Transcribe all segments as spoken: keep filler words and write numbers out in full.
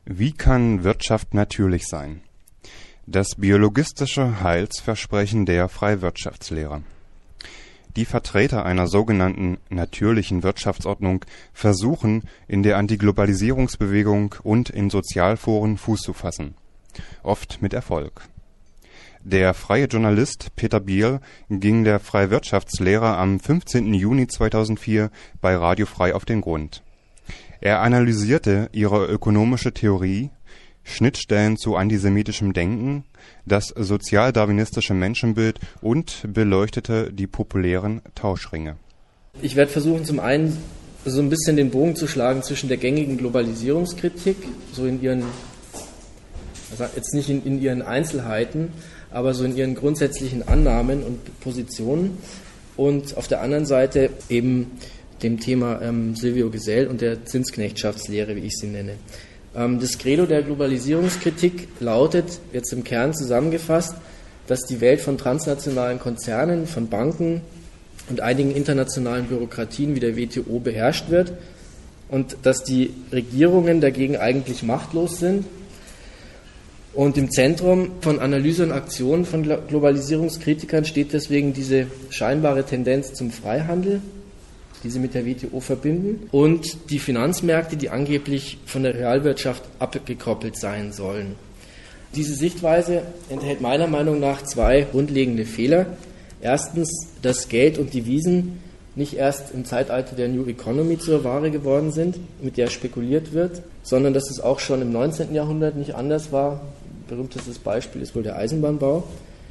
Wie kann Wirtschaft natürlich sein? Das biologistische Heilsversprechen der Freiwirtschaftslehre. Die Vertreter einer sogenannten natürlichen Wirtschaftsordnung versuchen, in der Antiglobalisierungsbewegung und in Sozialforen Fuß zu fassen. Oft mit Erfolg. Der freie Journalist Peter Biel ging der Freiwirtschaftslehre am fünfzehnten Juni zweitausendvier bei Radio Frei auf den Grund. Er analysierte ihre ökonomische Theorie, Schnittstellen zu antisemitischem Denken, das sozialdarwinistische Menschenbild und beleuchtete die populären Tauschringe. Ich werde versuchen, zum einen so ein bisschen den Bogen zu schlagen zwischen der gängigen Globalisierungskritik, so in ihren, also jetzt nicht in, in ihren Einzelheiten, aber so in ihren grundsätzlichen Annahmen und Positionen, und auf der anderen Seite eben dem Thema ähm, Silvio Gesell und der Zinsknechtschaftslehre, wie ich sie nenne. Ähm, das Credo der Globalisierungskritik lautet, jetzt im Kern zusammengefasst, dass die Welt von transnationalen Konzernen, von Banken und einigen internationalen Bürokratien wie der W T O beherrscht wird und dass die Regierungen dagegen eigentlich machtlos sind. Und im Zentrum von Analyse und Aktion von Globalisierungskritikern steht deswegen diese scheinbare Tendenz zum Freihandel, die sie mit der W T O verbinden, und die Finanzmärkte, die angeblich von der Realwirtschaft abgekoppelt sein sollen. Diese Sichtweise enthält meiner Meinung nach zwei grundlegende Fehler. Erstens, dass Geld und Devisen nicht erst im Zeitalter der New Economy zur Ware geworden sind, mit der spekuliert wird, sondern dass es auch schon im neunzehnten Jahrhundert nicht anders war. Berühmtestes Beispiel ist wohl der Eisenbahnbau.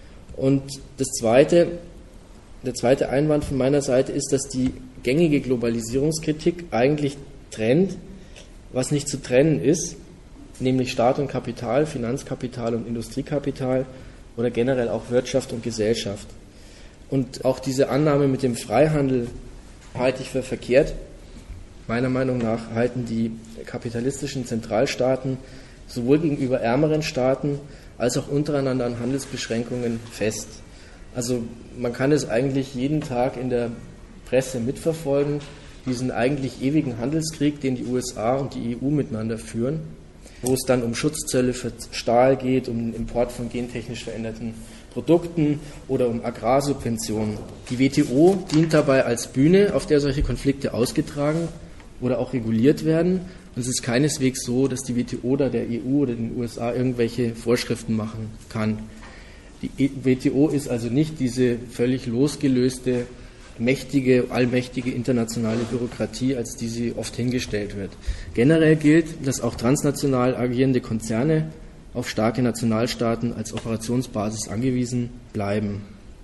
Und das zweite, der zweite Einwand von meiner Seite ist, dass die gängige Globalisierungskritik eigentlich trennt, was nicht zu trennen ist, nämlich Staat und Kapital, Finanzkapital und Industriekapital oder generell auch Wirtschaft und Gesellschaft. Und auch diese Annahme mit dem Freihandel halte ich für verkehrt. Meiner Meinung nach halten die kapitalistischen Zentralstaaten sowohl gegenüber ärmeren Staaten als auch untereinander an Handelsbeschränkungen fest. Also man kann es eigentlich jeden Tag in der Presse mitverfolgen, diesen eigentlich ewigen Handelskrieg, den die U S A und die E U miteinander führen, wo es dann um Schutzzölle für Stahl geht, um den Import von gentechnisch veränderten Produkten oder um Agrarsubventionen. Die W T O dient dabei als Bühne, auf der solche Konflikte ausgetragen oder auch reguliert werden. Und es ist keineswegs so, dass die W T O da der E U oder den U S A irgendwelche Vorschriften machen kann. Die W T O ist also nicht diese völlig losgelöste, mächtige, allmächtige internationale Bürokratie, als die sie oft hingestellt wird. Generell gilt, dass auch transnational agierende Konzerne auf starke Nationalstaaten als Operationsbasis angewiesen bleiben.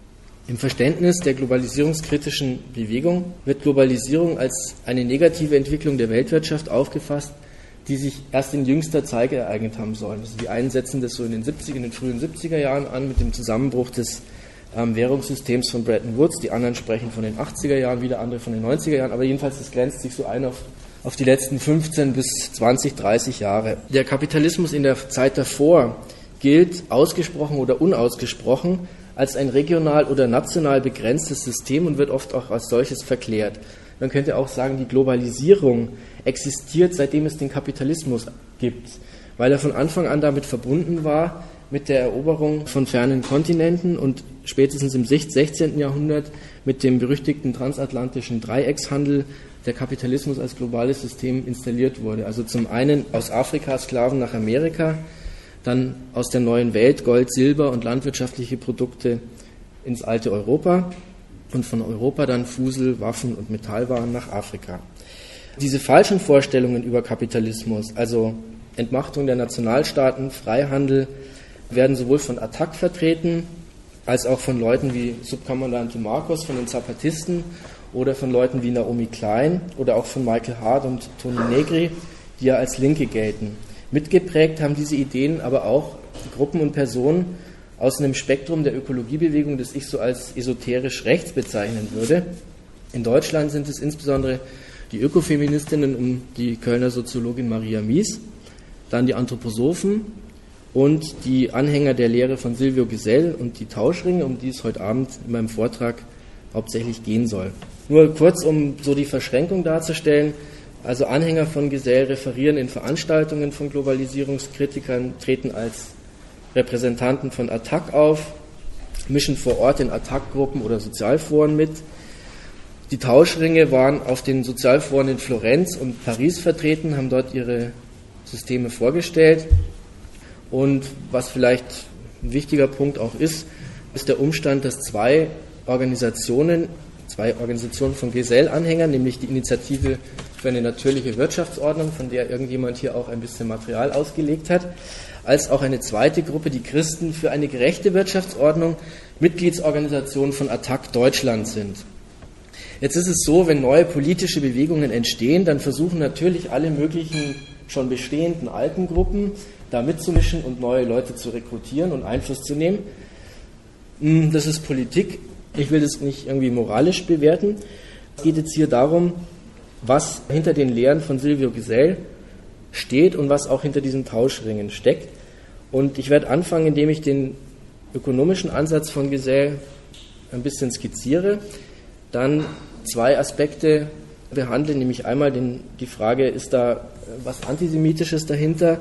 Im Verständnis der globalisierungskritischen Bewegung wird Globalisierung als eine negative Entwicklung der Weltwirtschaft aufgefasst, die sich erst in jüngster Zeit ereignet haben sollen. Also die einen setzen das so in den siebziger, in den frühen siebziger Jahren an mit dem Zusammenbruch des ähm, Währungssystems von Bretton Woods. Die anderen sprechen von den achtziger Jahren, wieder andere von den neunziger Jahren. Aber jedenfalls, das grenzt sich so ein auf, auf die letzten fünfzehn bis zwanzig, dreißig Jahre. Der Kapitalismus in der Zeit davor gilt, ausgesprochen oder unausgesprochen, als ein regional oder national begrenztes System und wird oft auch als solches verklärt. Man könnte auch sagen, die Globalisierung existiert, seitdem es den Kapitalismus gibt, weil er von Anfang an damit verbunden war, mit der Eroberung von fernen Kontinenten und spätestens im sechzehnten Jahrhundert mit dem berüchtigten transatlantischen Dreieckshandel der Kapitalismus als globales System installiert wurde. Also zum einen aus Afrika Sklaven nach Amerika, dann aus der neuen Welt Gold, Silber und landwirtschaftliche Produkte ins alte Europa und von Europa dann Fusel, Waffen und Metallwaren nach Afrika. Diese falschen Vorstellungen über Kapitalismus, also Entmachtung der Nationalstaaten, Freihandel, werden sowohl von Attac vertreten, als auch von Leuten wie Subkommandante Marcos von den Zapatisten oder von Leuten wie Naomi Klein oder auch von Michael Hart und Tony Negri, die ja als Linke gelten. Mitgeprägt haben diese Ideen aber auch Gruppen und Personen aus einem Spektrum der Ökologiebewegung, das ich so als esoterisch rechts bezeichnen würde. In Deutschland sind es insbesondere die Ökofeministinnen um die Kölner Soziologin Maria Mies, dann die Anthroposophen und die Anhänger der Lehre von Silvio Gesell und die Tauschringe, um die es heute Abend in meinem Vortrag hauptsächlich gehen soll. Nur kurz, um so die Verschränkung darzustellen. Also Anhänger von Gesell referieren in Veranstaltungen von Globalisierungskritikern, treten als Repräsentanten von Attac auf, mischen vor Ort in Attac-Gruppen oder Sozialforen mit. Die Tauschringe waren auf den Sozialforen in Florenz und Paris vertreten, haben dort ihre Systeme vorgestellt. Und was vielleicht ein wichtiger Punkt auch ist, ist der Umstand, dass zwei Organisationen, zwei Organisationen von Gesell-Anhängern, nämlich die Initiative für eine natürliche Wirtschaftsordnung, von der irgendjemand hier auch ein bisschen Material ausgelegt hat, als auch eine zweite Gruppe, die Christen für eine gerechte Wirtschaftsordnung, Mitgliedsorganisationen von Attac Deutschland sind. Jetzt ist es so, wenn neue politische Bewegungen entstehen, dann versuchen natürlich alle möglichen schon bestehenden alten Gruppen da mitzumischen und neue Leute zu rekrutieren und Einfluss zu nehmen. Das ist Politik. Ich will das nicht irgendwie moralisch bewerten. Es geht jetzt hier darum, was hinter den Lehren von Silvio Gesell steht und was auch hinter diesen Tauschringen steckt. Und ich werde anfangen, indem ich den ökonomischen Ansatz von Gesell ein bisschen skizziere, dann zwei Aspekte behandeln, nämlich einmal den, die Frage, ist da was Antisemitisches dahinter?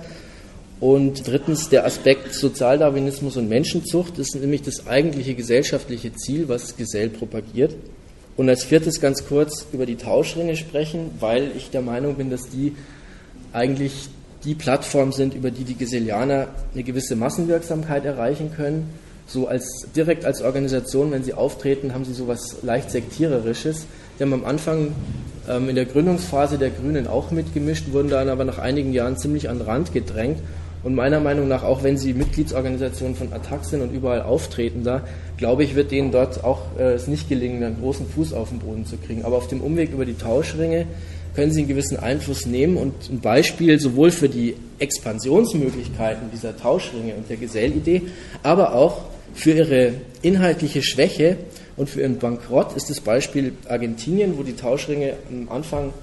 Und drittens der Aspekt Sozialdarwinismus und Menschenzucht, das ist nämlich das eigentliche gesellschaftliche Ziel, was Gesell propagiert. Und als viertes ganz kurz über die Tauschringe sprechen, weil ich der Meinung bin, dass die eigentlich die Plattform sind, über die die Gesellianer eine gewisse Massenwirksamkeit erreichen können. So als direkt als Organisation, wenn sie auftreten, haben sie sowas leicht Sektiererisches. Die haben am Anfang ähm, in der Gründungsphase der Grünen auch mitgemischt, wurden dann aber nach einigen Jahren ziemlich an den Rand gedrängt. Und meiner Meinung nach, auch wenn sie Mitgliedsorganisationen von Attac sind und überall auftreten da, glaube ich, wird denen dort auch äh, es nicht gelingen, einen großen Fuß auf den Boden zu kriegen. Aber auf dem Umweg über die Tauschringe können sie einen gewissen Einfluss nehmen und ein Beispiel sowohl für die Expansionsmöglichkeiten dieser Tauschringe und der Gesell-Idee, aber auch für ihre inhaltliche Schwäche und für ihren Bankrott ist das Beispiel Argentinien, wo die Tauschringe am Anfang,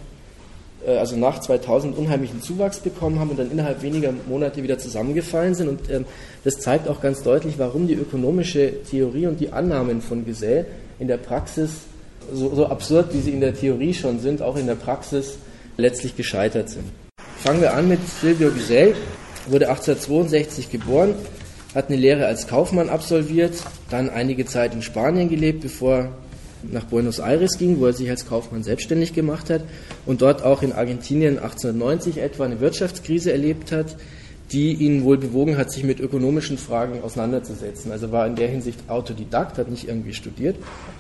also nach zweitausend, unheimlichen Zuwachs bekommen haben und dann innerhalb weniger Monate wieder zusammengefallen sind. Und ähm, das zeigt auch ganz deutlich, warum die ökonomische Theorie und die Annahmen von Gesell in der Praxis, so, so absurd wie sie in der Theorie schon sind, auch in der Praxis letztlich gescheitert sind. Fangen wir an mit Silvio Gesell, wurde achtzehnhundertzweiundsechzig geboren, hat eine Lehre als Kaufmann absolviert, dann einige Zeit in Spanien gelebt, bevor er nach Buenos Aires ging, wo er sich als Kaufmann selbstständig gemacht hat und dort auch in Argentinien achtzehnhundertneunzig etwa eine Wirtschaftskrise erlebt hat, die ihn wohl bewogen hat, sich mit ökonomischen Fragen auseinanderzusetzen. Also war in der Hinsicht Autodidakt, hat nicht irgendwie studiert.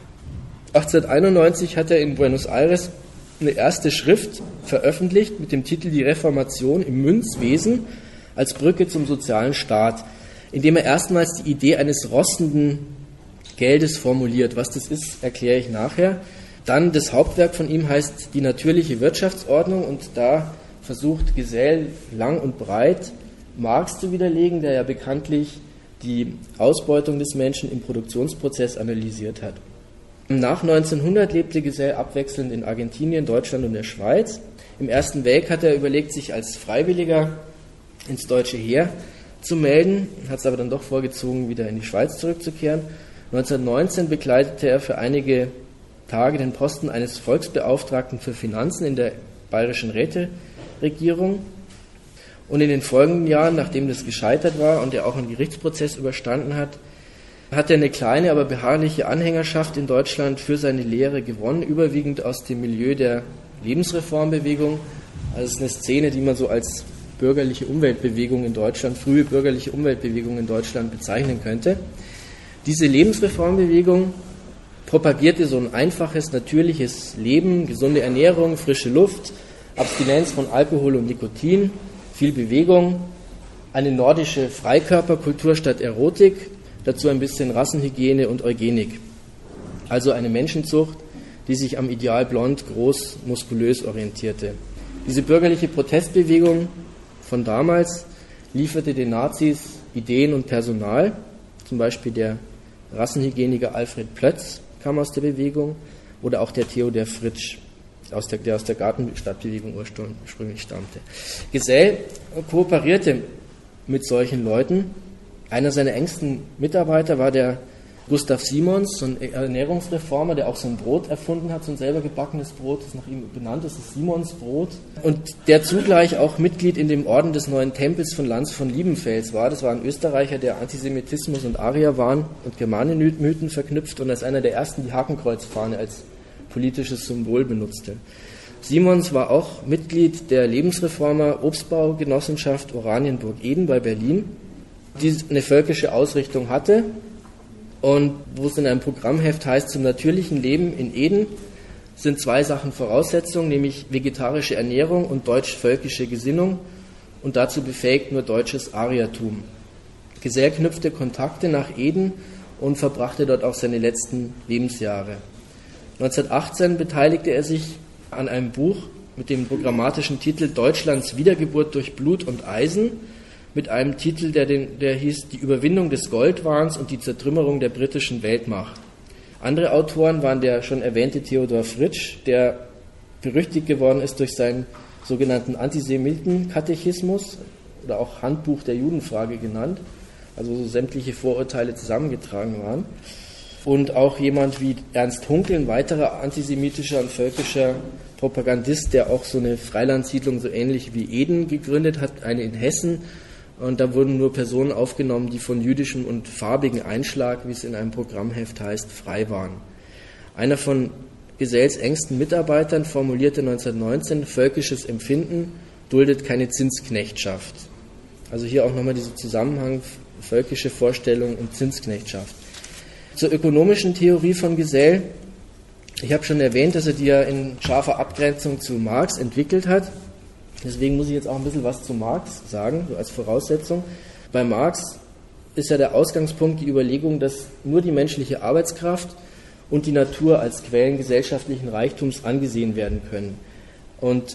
achtzehnhunderteinundneunzig hat er in Buenos Aires eine erste Schrift veröffentlicht mit dem Titel Die Reformation im Münzwesen als Brücke zum sozialen Staat, indem er erstmals die Idee eines rostenden Geldes formuliert. Was das ist, erkläre ich nachher. Dann das Hauptwerk von ihm heißt Die natürliche Wirtschaftsordnung und da versucht Gesell lang und breit Marx zu widerlegen, der ja bekanntlich die Ausbeutung des Menschen im Produktionsprozess analysiert hat. Nach neunzehnhundert lebte Gesell abwechselnd in Argentinien, Deutschland und der Schweiz. Im Ersten Weltkrieg hat er überlegt, sich als Freiwilliger ins deutsche Heer zu melden, hat es aber dann doch vorgezogen, wieder in die Schweiz zurückzukehren. neunzehnhundertneunzehn bekleidete er für einige Tage den Posten eines Volksbeauftragten für Finanzen in der bayerischen Räteregierung. Und in den folgenden Jahren, nachdem das gescheitert war und er auch einen Gerichtsprozess überstanden hat, hat er eine kleine, aber beharrliche Anhängerschaft in Deutschland für seine Lehre gewonnen, überwiegend aus dem Milieu der Lebensreformbewegung. Also es ist eine Szene, die man so als bürgerliche Umweltbewegung in Deutschland, frühe bürgerliche Umweltbewegung in Deutschland bezeichnen könnte. Diese Lebensreformbewegung propagierte so ein einfaches, natürliches Leben, gesunde Ernährung, frische Luft, Abstinenz von Alkohol und Nikotin, viel Bewegung, eine nordische Freikörperkultur statt Erotik, dazu ein bisschen Rassenhygiene und Eugenik. Also eine Menschenzucht, die sich am Ideal blond, groß, muskulös orientierte. Diese bürgerliche Protestbewegung von damals lieferte den Nazis Ideen und Personal, zum Beispiel der Rassenhygieniker Alfred Plötz kam aus der Bewegung oder auch der Theodor Fritsch, aus der, der aus der Gartenstadtbewegung ursprünglich stammte. Gesell kooperierte mit solchen Leuten. Einer seiner engsten Mitarbeiter war der Gustav Simons, so ein Ernährungsreformer, der auch so ein Brot erfunden hat, so ein selber gebackenes Brot, das nach ihm benannt ist, das Simonsbrot. Und der zugleich auch Mitglied in dem Orden des Neuen Tempels von Lanz von Liebenfels war. Das war ein Österreicher, der Antisemitismus und Arierwahn und Germanenmythen verknüpft und als einer der ersten die Hakenkreuzfahne als politisches Symbol benutzte. Simons war auch Mitglied der Lebensreformer Obstbaugenossenschaft Oranienburg-Eden bei Berlin, die eine völkische Ausrichtung hatte und wo es in einem Programmheft heißt, zum natürlichen Leben in Eden sind zwei Sachen Voraussetzung, nämlich vegetarische Ernährung und deutsch-völkische Gesinnung und dazu befähigt nur deutsches Ariertum. Gesell knüpfte Kontakte nach Eden und verbrachte dort auch seine letzten Lebensjahre. neunzehnhundertachtzehn beteiligte er sich an einem Buch mit dem programmatischen Titel Deutschlands Wiedergeburt durch Blut und Eisen, mit einem Titel, der, den, der hieß Die Überwindung des Goldwahns und die Zertrümmerung der britischen Weltmacht. Andere Autoren waren der schon erwähnte Theodor Fritsch, der berüchtigt geworden ist durch seinen sogenannten Antisemiten-Katechismus oder auch Handbuch der Judenfrage genannt, also so sämtliche Vorurteile zusammengetragen waren. Und auch jemand wie Ernst Hunkel, ein weiterer antisemitischer und völkischer Propagandist, der auch so eine Freilandsiedlung so ähnlich wie Eden gegründet hat, eine in Hessen. Und da wurden nur Personen aufgenommen, die von jüdischem und farbigen Einschlag, wie es in einem Programmheft heißt, frei waren. Einer von Gesells engsten Mitarbeitern formulierte neunzehnhundertneunzehn, völkisches Empfinden duldet keine Zinsknechtschaft. Also hier auch nochmal dieser Zusammenhang, völkische Vorstellung und Zinsknechtschaft. Zur ökonomischen Theorie von Gesell. Ich habe schon erwähnt, dass er die ja in scharfer Abgrenzung zu Marx entwickelt hat. Deswegen muss ich jetzt auch ein bisschen was zu Marx sagen, so als Voraussetzung. Bei Marx ist ja der Ausgangspunkt die Überlegung, dass nur die menschliche Arbeitskraft und die Natur als Quellen gesellschaftlichen Reichtums angesehen werden können. Und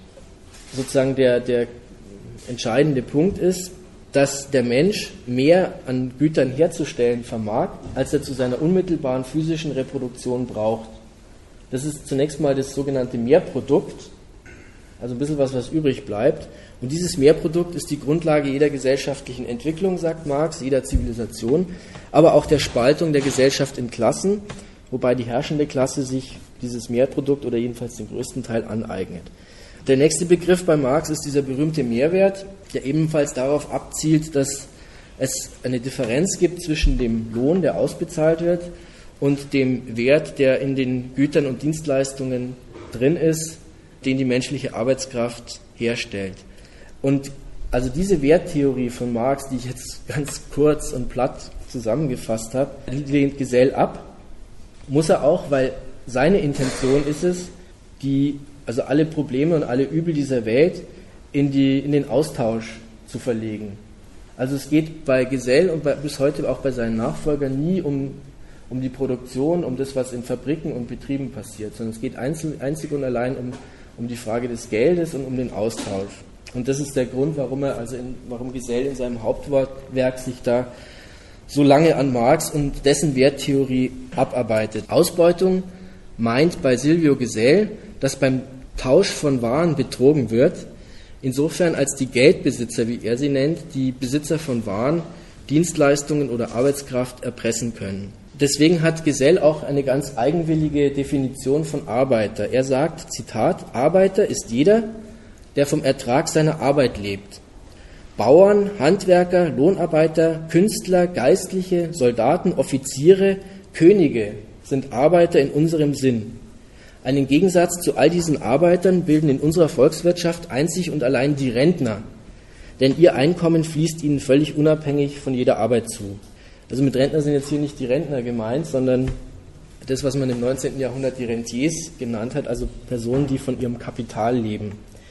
sozusagen der, der entscheidende Punkt ist, dass der Mensch mehr an Gütern herzustellen vermag, als er zu seiner unmittelbaren physischen Reproduktion braucht. Das ist zunächst mal das sogenannte Mehrprodukt, also ein bisschen was, was übrig bleibt. Und dieses Mehrprodukt ist die Grundlage jeder gesellschaftlichen Entwicklung, sagt Marx, jeder Zivilisation, aber auch der Spaltung der Gesellschaft in Klassen, wobei die herrschende Klasse sich dieses Mehrprodukt oder jedenfalls den größten Teil aneignet. Der nächste Begriff bei Marx ist dieser berühmte Mehrwert, der ebenfalls darauf abzielt, dass es eine Differenz gibt zwischen dem Lohn, der ausbezahlt wird, und dem Wert, der in den Gütern und Dienstleistungen drin ist, den die menschliche Arbeitskraft herstellt. Und also diese Werttheorie von Marx, die ich jetzt ganz kurz und platt zusammengefasst habe, lehnt Gesell ab. Muss er auch, weil seine Intention ist es, die, also alle Probleme und alle Übel dieser Welt in, die, in den Austausch zu verlegen. Also es geht bei Gesell und bei, bis heute auch bei seinen Nachfolgern nie um, um die Produktion, um das, was in Fabriken und Betrieben passiert, sondern es geht einzel, einzig und allein um um die Frage des Geldes und um den Austausch. Und das ist der Grund, warum er, also in, warum Gesell in seinem Hauptwerk sich da so lange an Marx und dessen Werttheorie abarbeitet. Ausbeutung meint bei Silvio Gesell, dass beim Tausch von Waren betrogen wird, insofern als die Geldbesitzer, wie er sie nennt, die Besitzer von Waren, Dienstleistungen oder Arbeitskraft erpressen können. Deswegen hat Gesell auch eine ganz eigenwillige Definition von Arbeiter. Er sagt, Zitat, Arbeiter ist jeder, der vom Ertrag seiner Arbeit lebt. Bauern, Handwerker, Lohnarbeiter, Künstler, Geistliche, Soldaten, Offiziere, Könige sind Arbeiter in unserem Sinn. Einen Gegensatz zu all diesen Arbeitern bilden in unserer Volkswirtschaft einzig und allein die Rentner, denn ihr Einkommen fließt ihnen völlig unabhängig von jeder Arbeit zu. Also mit Rentner sind jetzt hier nicht die Rentner gemeint, sondern das, was man im neunzehnten Jahrhundert die Rentiers genannt hat, also Personen, die von ihrem Kapital leben.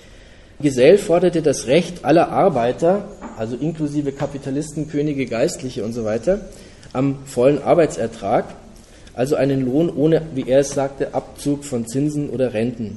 Gesell forderte das Recht aller Arbeiter, also inklusive Kapitalisten, Könige, Geistliche und so weiter, am vollen Arbeitsertrag, also einen Lohn ohne, wie er es sagte, Abzug von Zinsen oder Renten.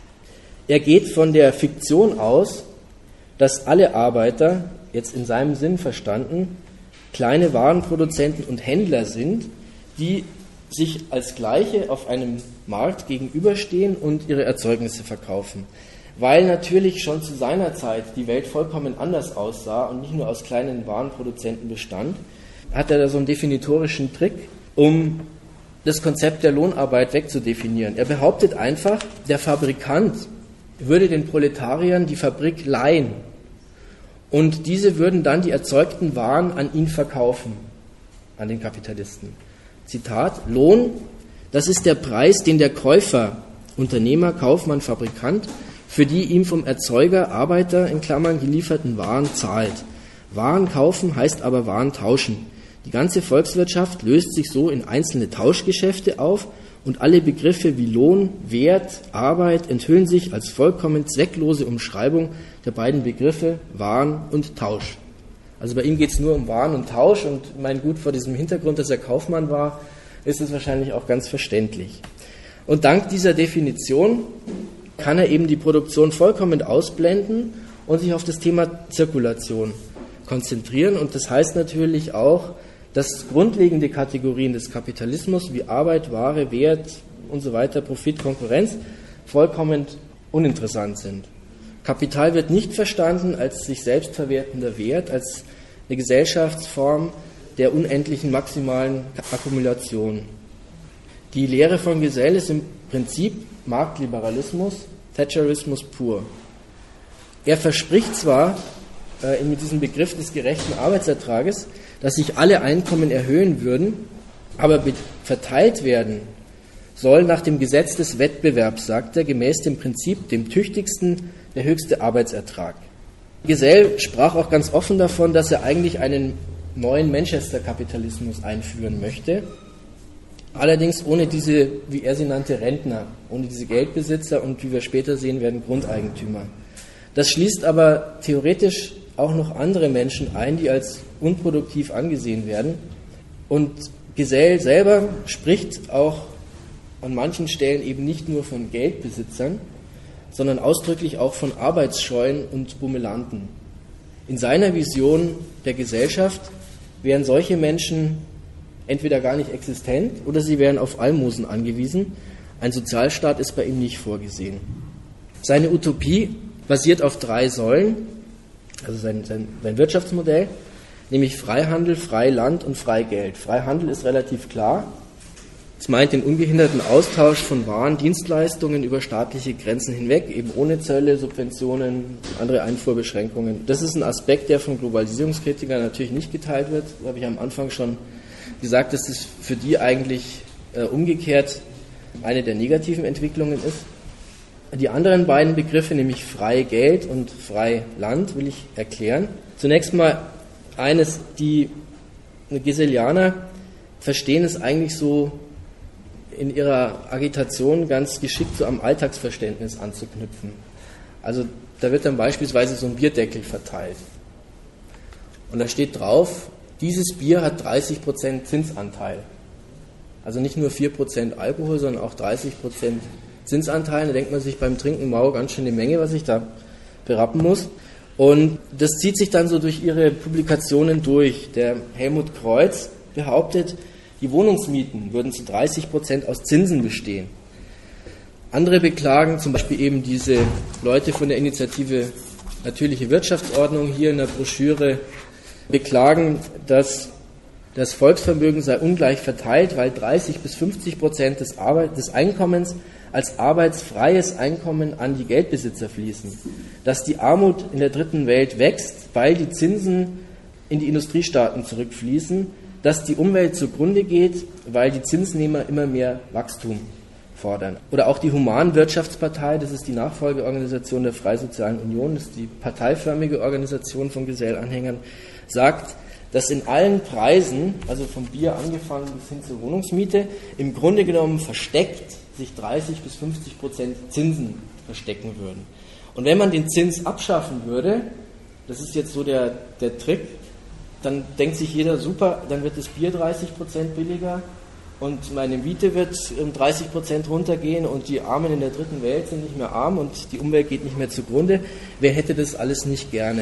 Er geht von der Fiktion aus, dass alle Arbeiter, jetzt in seinem Sinn verstanden, kleine Warenproduzenten und Händler sind, die sich als Gleiche auf einem Markt gegenüberstehen und ihre Erzeugnisse verkaufen. Weil natürlich schon zu seiner Zeit die Welt vollkommen anders aussah und nicht nur aus kleinen Warenproduzenten bestand, hat er da so einen definitorischen Trick um das Konzept der Lohnarbeit wegzudefinieren. Er behauptet einfach, der Fabrikant würde den Proletariern die Fabrik leihen und diese würden dann die erzeugten Waren an ihn verkaufen, an den Kapitalisten. Zitat: Lohn, das ist der Preis, den der Käufer, Unternehmer, Kaufmann, Fabrikant, für die ihm vom Erzeuger, Arbeiter in Klammern gelieferten Waren zahlt. Waren kaufen heißt aber Waren tauschen. Die ganze Volkswirtschaft löst sich so in einzelne Tauschgeschäfte auf und alle Begriffe wie Lohn, Wert, Arbeit enthüllen sich als vollkommen zwecklose Umschreibung der beiden Begriffe Waren und Tausch. Also bei ihm geht es nur um Waren und Tausch und mein Gut, vor diesem Hintergrund, dass er Kaufmann war, ist es wahrscheinlich auch ganz verständlich. Und dank dieser Definition kann er eben die Produktion vollkommen ausblenden und sich auf das Thema Zirkulation konzentrieren. Und das heißt natürlich auch, dass grundlegende Kategorien des Kapitalismus wie Arbeit, Ware, Wert und so weiter, Profit, Konkurrenz, vollkommen uninteressant sind. Kapital wird nicht verstanden als sich selbst verwertender Wert, als eine Gesellschaftsform der unendlichen maximalen Akkumulation. Die Lehre von Gesell ist im Prinzip Marktliberalismus, Thatcherismus pur. Er verspricht zwar äh, mit diesem Begriff des gerechten Arbeitsertrages, dass sich alle Einkommen erhöhen würden, aber verteilt werden soll nach dem Gesetz des Wettbewerbs, sagt er, gemäß dem Prinzip, dem tüchtigsten der höchste Arbeitsertrag. Gesell sprach auch ganz offen davon, dass er eigentlich einen neuen Manchester-Kapitalismus einführen möchte, allerdings ohne diese, wie er sie nannte, Rentner, ohne diese Geldbesitzer und, wie wir später sehen werden, Grundeigentümer. Das schließt aber theoretisch auch noch andere Menschen ein, die als unproduktiv angesehen werden. Und Gesell selber spricht auch an manchen Stellen eben nicht nur von Geldbesitzern, sondern ausdrücklich auch von arbeitsscheuen und Bummelanten. In seiner Vision der Gesellschaft wären solche Menschen entweder gar nicht existent oder sie wären auf Almosen angewiesen. Ein Sozialstaat ist bei ihm nicht vorgesehen. Seine Utopie basiert auf drei Säulen, also sein, sein, sein Wirtschaftsmodell, nämlich Freihandel, Freiland und Freigeld. Freihandel ist relativ klar. Es meint den ungehinderten Austausch von Waren, Dienstleistungen über staatliche Grenzen hinweg, eben ohne Zölle, Subventionen, andere Einfuhrbeschränkungen. Das ist ein Aspekt, der von Globalisierungskritikern natürlich nicht geteilt wird. Das habe ich am Anfang schon gesagt, dass das für die eigentlich äh, umgekehrt eine der negativen Entwicklungen ist. Die anderen beiden Begriffe, nämlich Freigeld und Freiland, will ich erklären. Zunächst mal eines, die Gesellianer verstehen es eigentlich so in ihrer Agitation ganz geschickt so am Alltagsverständnis anzuknüpfen. Also da wird dann beispielsweise so ein Bierdeckel verteilt. Und da steht drauf, dieses Bier hat dreißig Prozent Zinsanteil. Also nicht nur vier Prozent Alkohol, sondern auch dreißig Prozent Zinsanteil. Da denkt man sich beim Trinken, wow, ganz schön eine Menge, was ich da berappen muss. Und das zieht sich dann so durch ihre Publikationen durch. Der Helmut Kreuz behauptet, die Wohnungsmieten würden zu dreißig Prozent aus Zinsen bestehen. Andere beklagen, zum Beispiel eben diese Leute von der Initiative Natürliche Wirtschaftsordnung hier in der Broschüre, beklagen, dass das Volksvermögen sei ungleich verteilt, weil dreißig bis fünfzig Prozent des, Arbeit, des Einkommens als arbeitsfreies Einkommen an die Geldbesitzer fließen. Dass die Armut in der dritten Welt wächst, weil die Zinsen in die Industriestaaten zurückfließen, dass die Umwelt zugrunde geht, weil die Zinsnehmer immer mehr Wachstum fordern. Oder auch die Humanwirtschaftspartei, das ist die Nachfolgeorganisation der Freisozialen Union, das ist die parteiförmige Organisation von Gesellanhängern, sagt, dass in allen Preisen, also vom Bier angefangen bis hin zur Wohnungsmiete, im Grunde genommen versteckt sich dreißig bis fünfzig Prozent Zinsen verstecken würden. Und wenn man den Zins abschaffen würde, das ist jetzt so der, der Trick, dann denkt sich jeder, super, dann wird das Bier dreißig Prozent billiger und meine Miete wird um dreißig Prozent runtergehen und die Armen in der dritten Welt sind nicht mehr arm und die Umwelt geht nicht mehr zugrunde. Wer hätte das alles nicht gerne?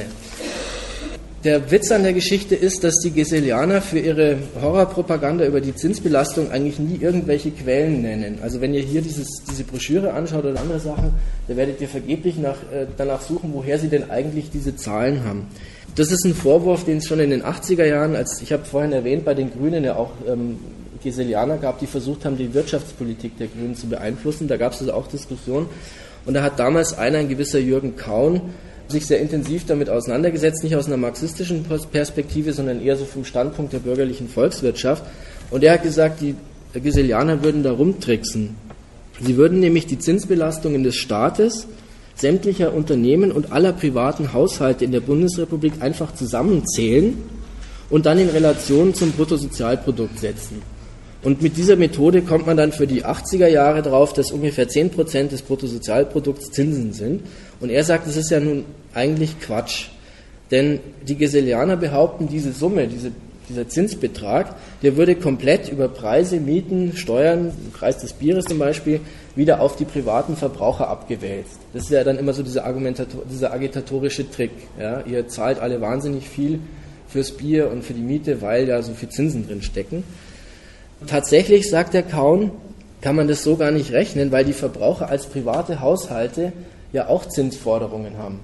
Der Witz an der Geschichte ist, dass die Gesellianer für ihre Horrorpropaganda über die Zinsbelastung eigentlich nie irgendwelche Quellen nennen. Also wenn ihr hier dieses, diese Broschüre anschaut oder andere Sachen, da werdet ihr vergeblich nach, äh, danach suchen, woher sie denn eigentlich diese Zahlen haben. Das ist ein Vorwurf, den es schon in den achtziger Jahren, als ich habe vorhin erwähnt, bei den Grünen ja auch ähm, Geselianer gab, die versucht haben, die Wirtschaftspolitik der Grünen zu beeinflussen. Da gab es also auch Diskussionen. Und da hat damals einer, ein gewisser Jürgen Kaun, sich sehr intensiv damit auseinandergesetzt, nicht aus einer marxistischen Perspektive, sondern eher so vom Standpunkt der bürgerlichen Volkswirtschaft. Und er hat gesagt, die Geselianer würden da rumtricksen. Sie würden nämlich die Zinsbelastungen des Staates, sämtlicher Unternehmen und aller privaten Haushalte in der Bundesrepublik einfach zusammenzählen und dann in Relation zum Bruttosozialprodukt setzen. Und mit dieser Methode kommt man dann für die achtziger Jahre drauf, dass ungefähr zehn Prozent des Bruttosozialprodukts Zinsen sind. Und er sagt, das ist ja nun eigentlich Quatsch. Denn die Geselianer behaupten, diese Summe, diese, dieser Zinsbetrag, der würde komplett über Preise, Mieten, Steuern, im Preis des Bieres zum Beispiel, wieder auf die privaten Verbraucher abgewälzt. Das ist ja dann immer so dieser, Argumentator, dieser agitatorische Trick. Ja? Ihr zahlt alle wahnsinnig viel fürs Bier und für die Miete, weil ja so viel Zinsen drin stecken. Tatsächlich, sagt der Kaun, kann man das so gar nicht rechnen, weil die Verbraucher als private Haushalte ja auch Zinsforderungen haben.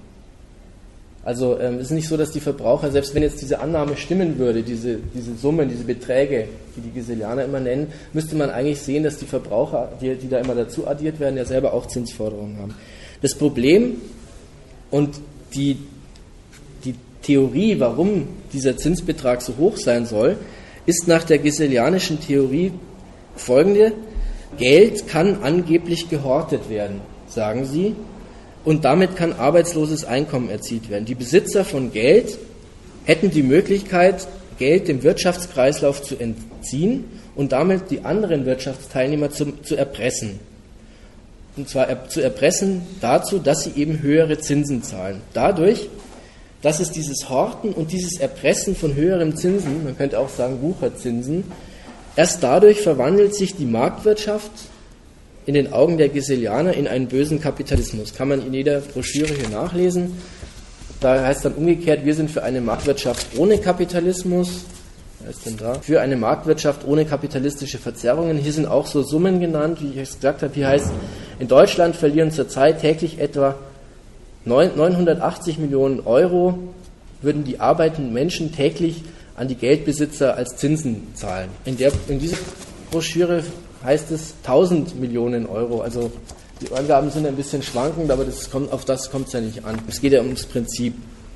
Also ähm, es ist nicht so, dass die Verbraucher, selbst wenn jetzt diese Annahme stimmen würde, diese, diese Summen, diese Beträge, die die Geselianer immer nennen, müsste man eigentlich sehen, dass die Verbraucher, die, die da immer dazu addiert werden, ja selber auch Zinsforderungen haben. Das Problem und die, die Theorie, warum dieser Zinsbetrag so hoch sein soll, ist nach der geselianischen Theorie folgende: Geld kann angeblich gehortet werden, sagen sie, und damit kann arbeitsloses Einkommen erzielt werden. Die Besitzer von Geld hätten die Möglichkeit, Geld dem Wirtschaftskreislauf zu entziehen und damit die anderen Wirtschaftsteilnehmer zu, zu erpressen. Und zwar er, zu erpressen dazu, dass sie eben höhere Zinsen zahlen. Dadurch, dass es dieses Horten und dieses Erpressen von höheren Zinsen, man könnte auch sagen Wucherzinsen, erst dadurch verwandelt sich die Marktwirtschaft in den Augen der Geselianer in einen bösen Kapitalismus. Kann man in jeder Broschüre hier nachlesen. Da heißt dann umgekehrt, wir sind für eine Marktwirtschaft ohne Kapitalismus. Was ist denn da? Für eine Marktwirtschaft ohne kapitalistische Verzerrungen. Hier sind auch so Summen genannt, wie ich es gesagt habe. Hier heißt, in Deutschland verlieren zurzeit täglich etwa neunhundertachtzig Millionen Euro würden die arbeitenden Menschen täglich an die Geldbesitzer als Zinsen zahlen. In, der, in dieser Broschüre heißt es tausend Millionen Euro. Also die Angaben sind ein bisschen schwankend, aber das kommt, auf das kommt es ja nicht an. Es geht ja ums Prinzip.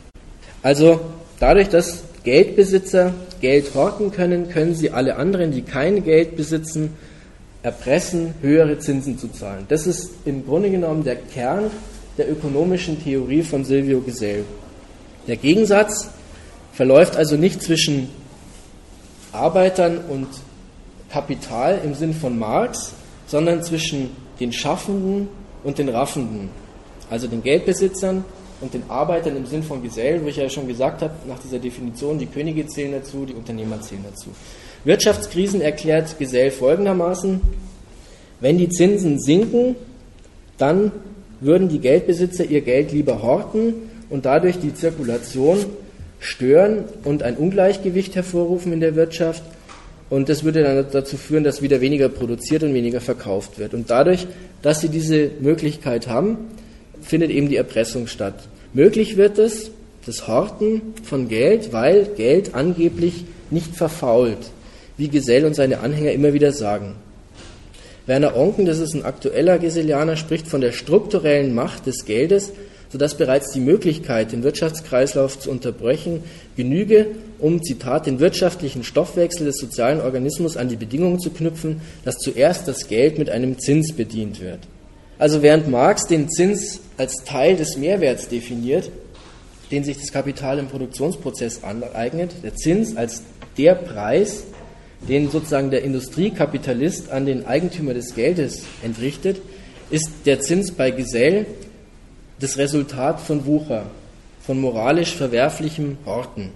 Also dadurch, dass Geldbesitzer Geld horten können, können sie alle anderen, die kein Geld besitzen, erpressen, höhere Zinsen zu zahlen. Das ist im Grunde genommen der Kern der ökonomischen Theorie von Silvio Gesell. Der Gegensatz verläuft also nicht zwischen Arbeitern und Kapital im Sinn von Marx, sondern zwischen den Schaffenden und den Raffenden, also den Geldbesitzern und den Arbeitern im Sinn von Gesell, wo ich ja schon gesagt habe, nach dieser Definition, die Könige zählen dazu, die Unternehmer zählen dazu. Wirtschaftskrisen erklärt Gesell folgendermaßen: Wenn die Zinsen sinken, dann würden die Geldbesitzer ihr Geld lieber horten und dadurch die Zirkulation stören und ein Ungleichgewicht hervorrufen in der Wirtschaft. Und das würde dann dazu führen, dass wieder weniger produziert und weniger verkauft wird. Und dadurch, dass sie diese Möglichkeit haben, findet eben die Erpressung statt. Möglich wird es, das Horten von Geld, weil Geld angeblich nicht verfault, wie Gesell und seine Anhänger immer wieder sagen. Werner Oncken, das ist ein aktueller Geselianer, spricht von der strukturellen Macht des Geldes, sodass bereits die Möglichkeit, den Wirtschaftskreislauf zu unterbrechen, genüge, um, Zitat, den wirtschaftlichen Stoffwechsel des sozialen Organismus an die Bedingungen zu knüpfen, dass zuerst das Geld mit einem Zins bedient wird. Also während Marx den Zins als Teil des Mehrwerts definiert, den sich das Kapital im Produktionsprozess aneignet, der Zins als der Preis, den sozusagen der Industriekapitalist an den Eigentümer des Geldes entrichtet, ist der Zins bei Gesell das Resultat von Wucher, von moralisch verwerflichem Horten.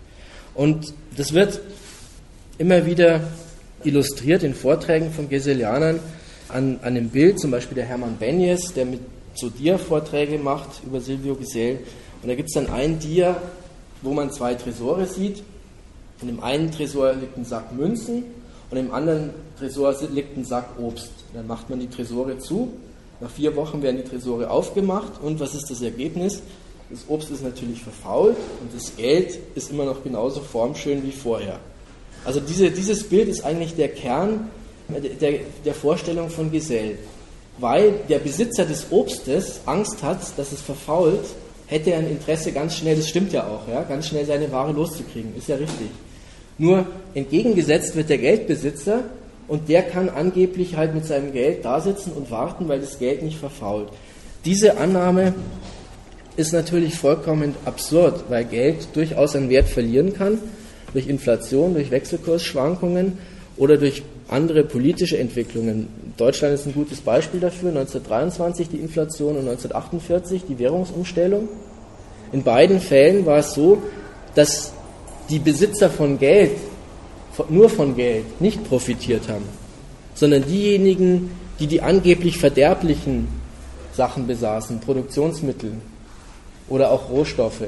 Und das wird immer wieder illustriert in Vorträgen von Geselianern an, an dem Bild, zum Beispiel der Hermann Benjes, der mit so Dia-Vorträge macht über Silvio Gesell. Und da gibt es dann ein Dia, wo man zwei Tresore sieht. In dem einen Tresor liegt ein Sack Münzen und im anderen Tresor liegt ein Sack Obst. Dann macht man die Tresore zu. Nach vier Wochen werden die Tresore aufgemacht und was ist das Ergebnis? Das Obst ist natürlich verfault und das Geld ist immer noch genauso formschön wie vorher. Also diese, dieses Bild ist eigentlich der Kern der, der Vorstellung von Gesell. Weil der Besitzer des Obstes Angst hat, dass es verfault, hätte er ein Interesse, ganz schnell, das stimmt ja auch, ja, ganz schnell seine Ware loszukriegen, ist ja richtig. Nur entgegengesetzt wird der Geldbesitzer und der kann angeblich halt mit seinem Geld da sitzen und warten, weil das Geld nicht verfault. Diese Annahme ist natürlich vollkommen absurd, weil Geld durchaus an Wert verlieren kann, durch Inflation, durch Wechselkursschwankungen oder durch andere politische Entwicklungen. Deutschland ist ein gutes Beispiel dafür, neunzehnhundertdreiundzwanzig die Inflation und neunzehnhundertachtundvierzig die Währungsumstellung. In beiden Fällen war es so, dass die Besitzer von Geld, nur von Geld, nicht profitiert haben, sondern diejenigen, die die angeblich verderblichen Sachen besaßen, Produktionsmittel oder auch Rohstoffe.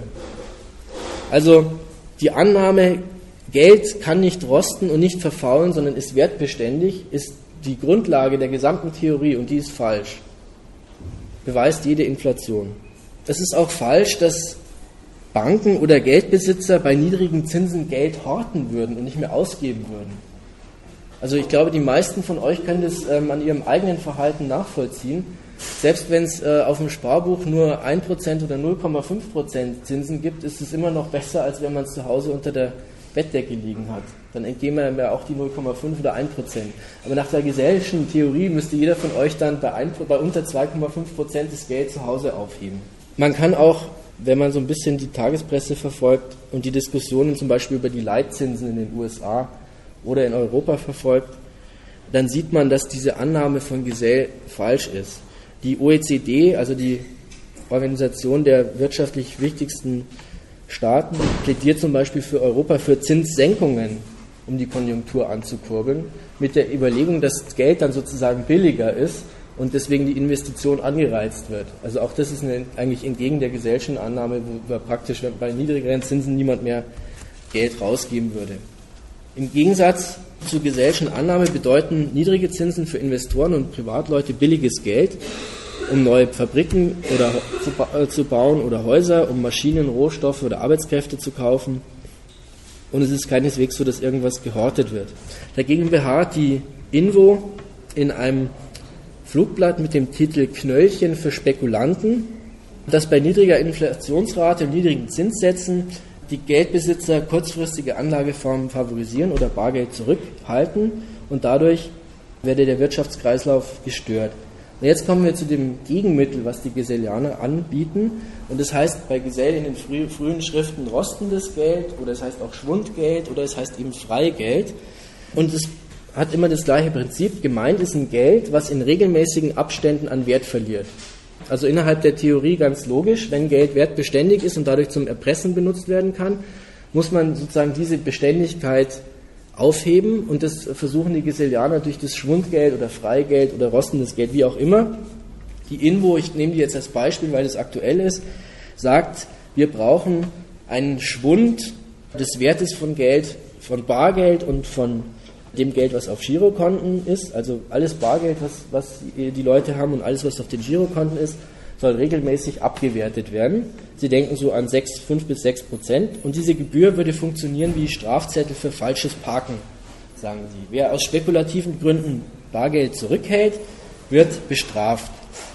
Also die Annahme, Geld kann nicht rosten und nicht verfaulen, sondern ist wertbeständig, ist die Grundlage der gesamten Theorie und die ist falsch. Beweist jede Inflation. Es ist auch falsch, dass Banken oder Geldbesitzer bei niedrigen Zinsen Geld horten würden und nicht mehr ausgeben würden. Also ich glaube, die meisten von euch können das ähm, an ihrem eigenen Verhalten nachvollziehen. Selbst wenn es äh, auf dem Sparbuch nur ein Prozent oder null Komma fünf Prozent Zinsen gibt, ist es immer noch besser, als wenn man es zu Hause unter der Bettdecke liegen hat. Dann entgehen wir ja auch die null Komma fünf oder ein Prozent. Aber nach der gesellschaftlichen Theorie müsste jeder von euch dann bei, ein, bei unter zwei Komma fünf Prozent das Geld zu Hause aufheben. Man kann auch, wenn man so ein bisschen die Tagespresse verfolgt und die Diskussionen zum Beispiel über die Leitzinsen in den U S A oder in Europa verfolgt, dann sieht man, dass diese Annahme von Gesell falsch ist. Die O E C D, also die Organisation der wirtschaftlich wichtigsten Staaten, plädiert zum Beispiel für Europa für Zinssenkungen, um die Konjunktur anzukurbeln, mit der Überlegung, dass Geld dann sozusagen billiger ist und deswegen die Investition angereizt wird. Also auch das ist eine, eigentlich entgegen der gesellschaftlichen Annahme, wo praktisch bei niedrigeren Zinsen niemand mehr Geld rausgeben würde. Im Gegensatz zur gesellschaftlichen Annahme bedeuten niedrige Zinsen für Investoren und Privatleute billiges Geld, um neue Fabriken oder zu, äh, zu bauen oder Häuser, um Maschinen, Rohstoffe oder Arbeitskräfte zu kaufen. Und es ist keineswegs so, dass irgendwas gehortet wird. Dagegen beharrt die INVO in einem Flugblatt mit dem Titel Knöllchen für Spekulanten, dass bei niedriger Inflationsrate und niedrigen Zinssätzen die Geldbesitzer kurzfristige Anlageformen favorisieren oder Bargeld zurückhalten und dadurch werde der Wirtschaftskreislauf gestört. Und jetzt kommen wir zu dem Gegenmittel, was die Gesellianer anbieten. Und das heißt bei Gesell in den frü- frühen Schriften rostendes Geld oder es heißt auch Schwundgeld oder es heißt eben Freigeld. Und es hat immer das gleiche Prinzip. Gemeint ist ein Geld, was in regelmäßigen Abständen an Wert verliert. Also innerhalb der Theorie ganz logisch, wenn Geld wertbeständig ist und dadurch zum Erpressen benutzt werden kann, muss man sozusagen diese Beständigkeit aufheben und das versuchen die Gesellianer durch das Schwundgeld oder Freigeld oder rostendes Geld, wie auch immer. Die INVO, ich nehme die jetzt als Beispiel, weil das aktuell ist, sagt, wir brauchen einen Schwund des Wertes von Geld, von Bargeld und von dem Geld, was auf Girokonten ist, also alles Bargeld, was, was die Leute haben und alles, was auf den Girokonten ist, soll regelmäßig abgewertet werden. Sie denken so an sechs, fünf bis sechs Prozent und diese Gebühr würde funktionieren wie Strafzettel für falsches Parken, sagen sie. Wer aus spekulativen Gründen Bargeld zurückhält, wird bestraft.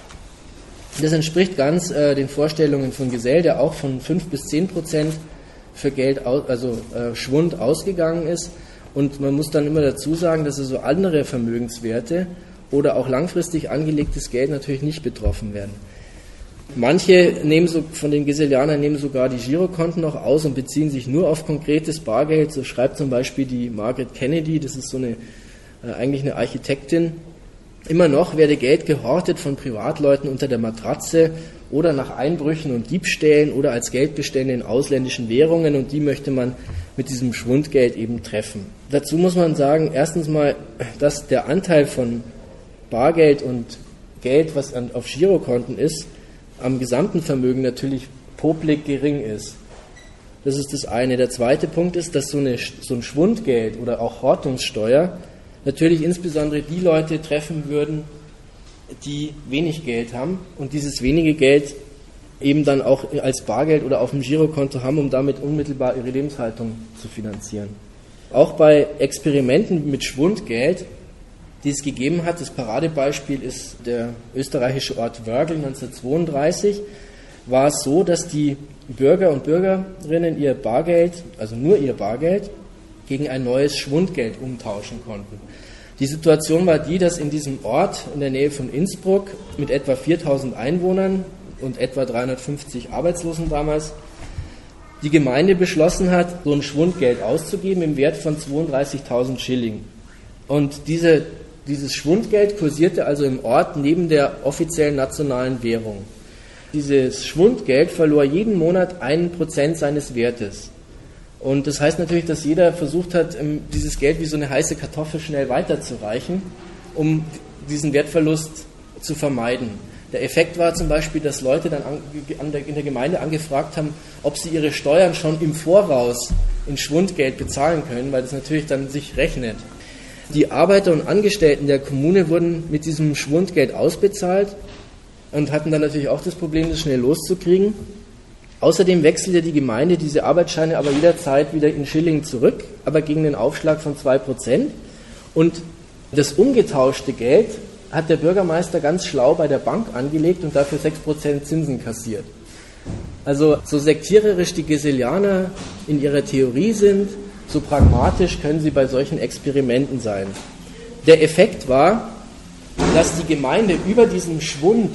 Das entspricht ganz äh, den Vorstellungen von Gesell, der auch von fünf bis zehn Prozent für Geld, also äh, Schwund ausgegangen ist. Und man muss dann immer dazu sagen, dass also andere Vermögenswerte oder auch langfristig angelegtes Geld natürlich nicht betroffen werden. Manche nehmen so, von den Gesellianern nehmen sogar die Girokonten noch aus und beziehen sich nur auf konkretes Bargeld. So schreibt zum Beispiel die Margaret Kennedy, das ist so eine äh, eigentlich eine Architektin, immer noch werde Geld gehortet von Privatleuten unter der Matratze oder nach Einbrüchen und Diebstählen oder als Geldbestände in ausländischen Währungen und die möchte man mit diesem Schwundgeld eben treffen. Dazu muss man sagen, erstens mal, dass der Anteil von Bargeld und Geld, was an, auf Girokonten ist, am gesamten Vermögen natürlich popelig gering ist. Das ist das eine. Der zweite Punkt ist, dass so, eine, so ein Schwundgeld oder auch Hortungssteuer natürlich insbesondere die Leute treffen würden, die wenig Geld haben und dieses wenige Geld eben dann auch als Bargeld oder auf dem Girokonto haben, um damit unmittelbar ihre Lebenshaltung zu finanzieren. Auch bei Experimenten mit Schwundgeld, die es gegeben hat, das Paradebeispiel ist der österreichische Ort Wörgl neunzehnhundertzweiunddreißig, war es so, dass die Bürger und Bürgerinnen ihr Bargeld, also nur ihr Bargeld, gegen ein neues Schwundgeld umtauschen konnten. Die Situation war die, dass in diesem Ort in der Nähe von Innsbruck mit etwa viertausend Einwohnern und etwa dreihundertfünfzig Arbeitslosen damals die Gemeinde beschlossen hat, so ein Schwundgeld auszugeben im Wert von zweiunddreißigtausend Schilling. Und diese, dieses Schwundgeld kursierte also im Ort neben der offiziellen nationalen Währung. Dieses Schwundgeld verlor jeden Monat ein Prozent seines Wertes. Und das heißt natürlich, dass jeder versucht hat, dieses Geld wie so eine heiße Kartoffel schnell weiterzureichen, um diesen Wertverlust zu vermeiden. Der Effekt war zum Beispiel, dass Leute dann in der Gemeinde angefragt haben, ob sie ihre Steuern schon im Voraus in Schwundgeld bezahlen können, weil das natürlich dann sich rechnet. Die Arbeiter und Angestellten der Kommune wurden mit diesem Schwundgeld ausbezahlt und hatten dann natürlich auch das Problem, das schnell loszukriegen. Außerdem wechselte die Gemeinde diese Arbeitsscheine aber jederzeit wieder in Schilling zurück, aber gegen einen Aufschlag von zwei Prozent. Und das umgetauschte Geld hat der Bürgermeister ganz schlau bei der Bank angelegt und dafür sechs Prozent Zinsen kassiert. Also so sektiererisch die Geselianer in ihrer Theorie sind, so pragmatisch können sie bei solchen Experimenten sein. Der Effekt war, dass die Gemeinde über diesen Schwund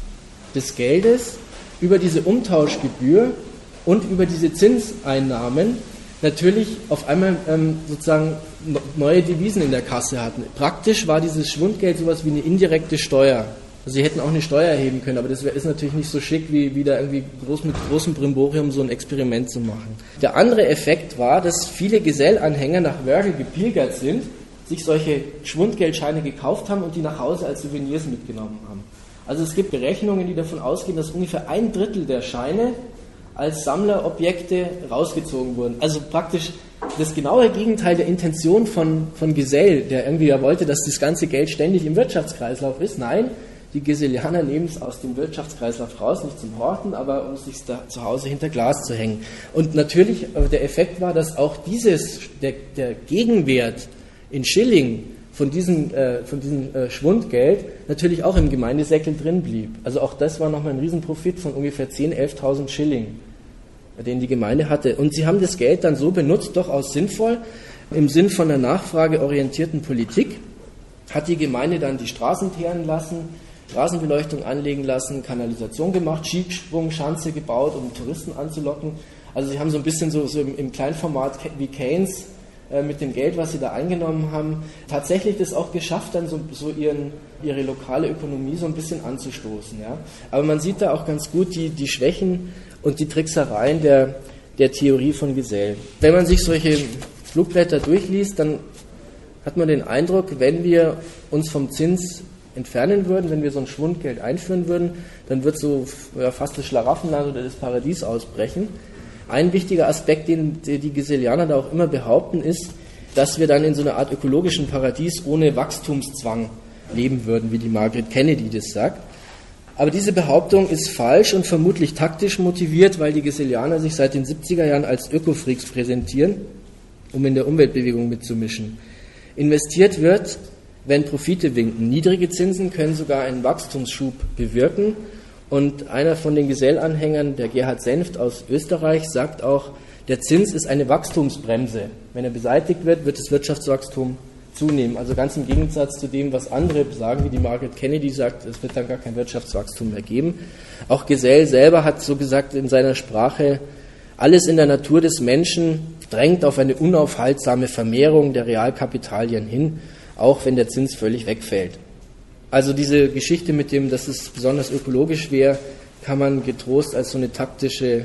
des Geldes, über diese Umtauschgebühr und über diese Zinseinnahmen natürlich auf einmal ähm, sozusagen neue Devisen in der Kasse hatten. Praktisch war dieses Schwundgeld sowas wie eine indirekte Steuer. Also sie hätten auch eine Steuer erheben können, aber das ist natürlich nicht so schick, wie, wie da irgendwie groß mit großem Brimborium so ein Experiment zu machen. Der andere Effekt war, dass viele Gesellanhänger nach Wörgl gepilgert sind, sich solche Schwundgeldscheine gekauft haben und die nach Hause als Souvenirs mitgenommen haben. Also es gibt Berechnungen, die davon ausgehen, dass ungefähr ein Drittel der Scheine als Sammlerobjekte rausgezogen wurden. Also praktisch das genaue Gegenteil der Intention von, von Gesell, der irgendwie ja wollte, dass das ganze Geld ständig im Wirtschaftskreislauf ist. Nein, die Gesellianer nehmen es aus dem Wirtschaftskreislauf raus, nicht zum Horten, aber um es sich da zu Hause hinter Glas zu hängen. Und natürlich, der Effekt war, dass auch dieses, der, der Gegenwert in Schilling von diesem, äh, von diesem äh, Schwundgeld natürlich auch im Gemeindesäckel drin blieb. Also auch das war nochmal ein Riesenprofit von ungefähr zehntausend, elftausend Schilling, den die Gemeinde hatte. Und sie haben das Geld dann so benutzt, durchaus sinnvoll, im Sinn von einer nachfrageorientierten Politik, hat die Gemeinde dann die Straßen teeren lassen, Straßenbeleuchtung anlegen lassen, Kanalisation gemacht, Skisprungschanze gebaut, um Touristen anzulocken. Also sie haben so ein bisschen so, so im, im Kleinformat wie Keynes äh, mit dem Geld, was sie da eingenommen haben, tatsächlich das auch geschafft, dann so, so ihren, ihre lokale Ökonomie so ein bisschen anzustoßen. Ja? Aber man sieht da auch ganz gut die, die Schwächen und die Tricksereien der, der Theorie von Gesell. Wenn man sich solche Flugblätter durchliest, dann hat man den Eindruck, wenn wir uns vom Zins entfernen würden, wenn wir so ein Schwundgeld einführen würden, dann wird so ja, fast das Schlaraffenland oder das Paradies ausbrechen. Ein wichtiger Aspekt, den die Gesellianer da auch immer behaupten, ist, dass wir dann in so einer Art ökologischen Paradies ohne Wachstumszwang leben würden, wie die Margaret Kennedy das sagt. Aber diese Behauptung ist falsch und vermutlich taktisch motiviert, weil die Gesellianer sich seit den siebziger Jahren als Ökofreaks präsentieren, um in der Umweltbewegung mitzumischen. Investiert wird, wenn Profite winken. Niedrige Zinsen können sogar einen Wachstumsschub bewirken. Und einer von den Gesellanhängern, der Gerhard Senft aus Österreich, sagt auch, der Zins ist eine Wachstumsbremse. Wenn er beseitigt wird, wird das Wirtschaftswachstum zunehmen. Also ganz im Gegensatz zu dem, was andere sagen, wie die Margaret Kennedy sagt, es wird dann gar kein Wirtschaftswachstum mehr geben. Auch Gesell selber hat so gesagt in seiner Sprache, alles in der Natur des Menschen drängt auf eine unaufhaltsame Vermehrung der Realkapitalien hin, auch wenn der Zins völlig wegfällt. Also diese Geschichte mit dem, dass es besonders ökologisch wäre, kann man getrost als so eine taktische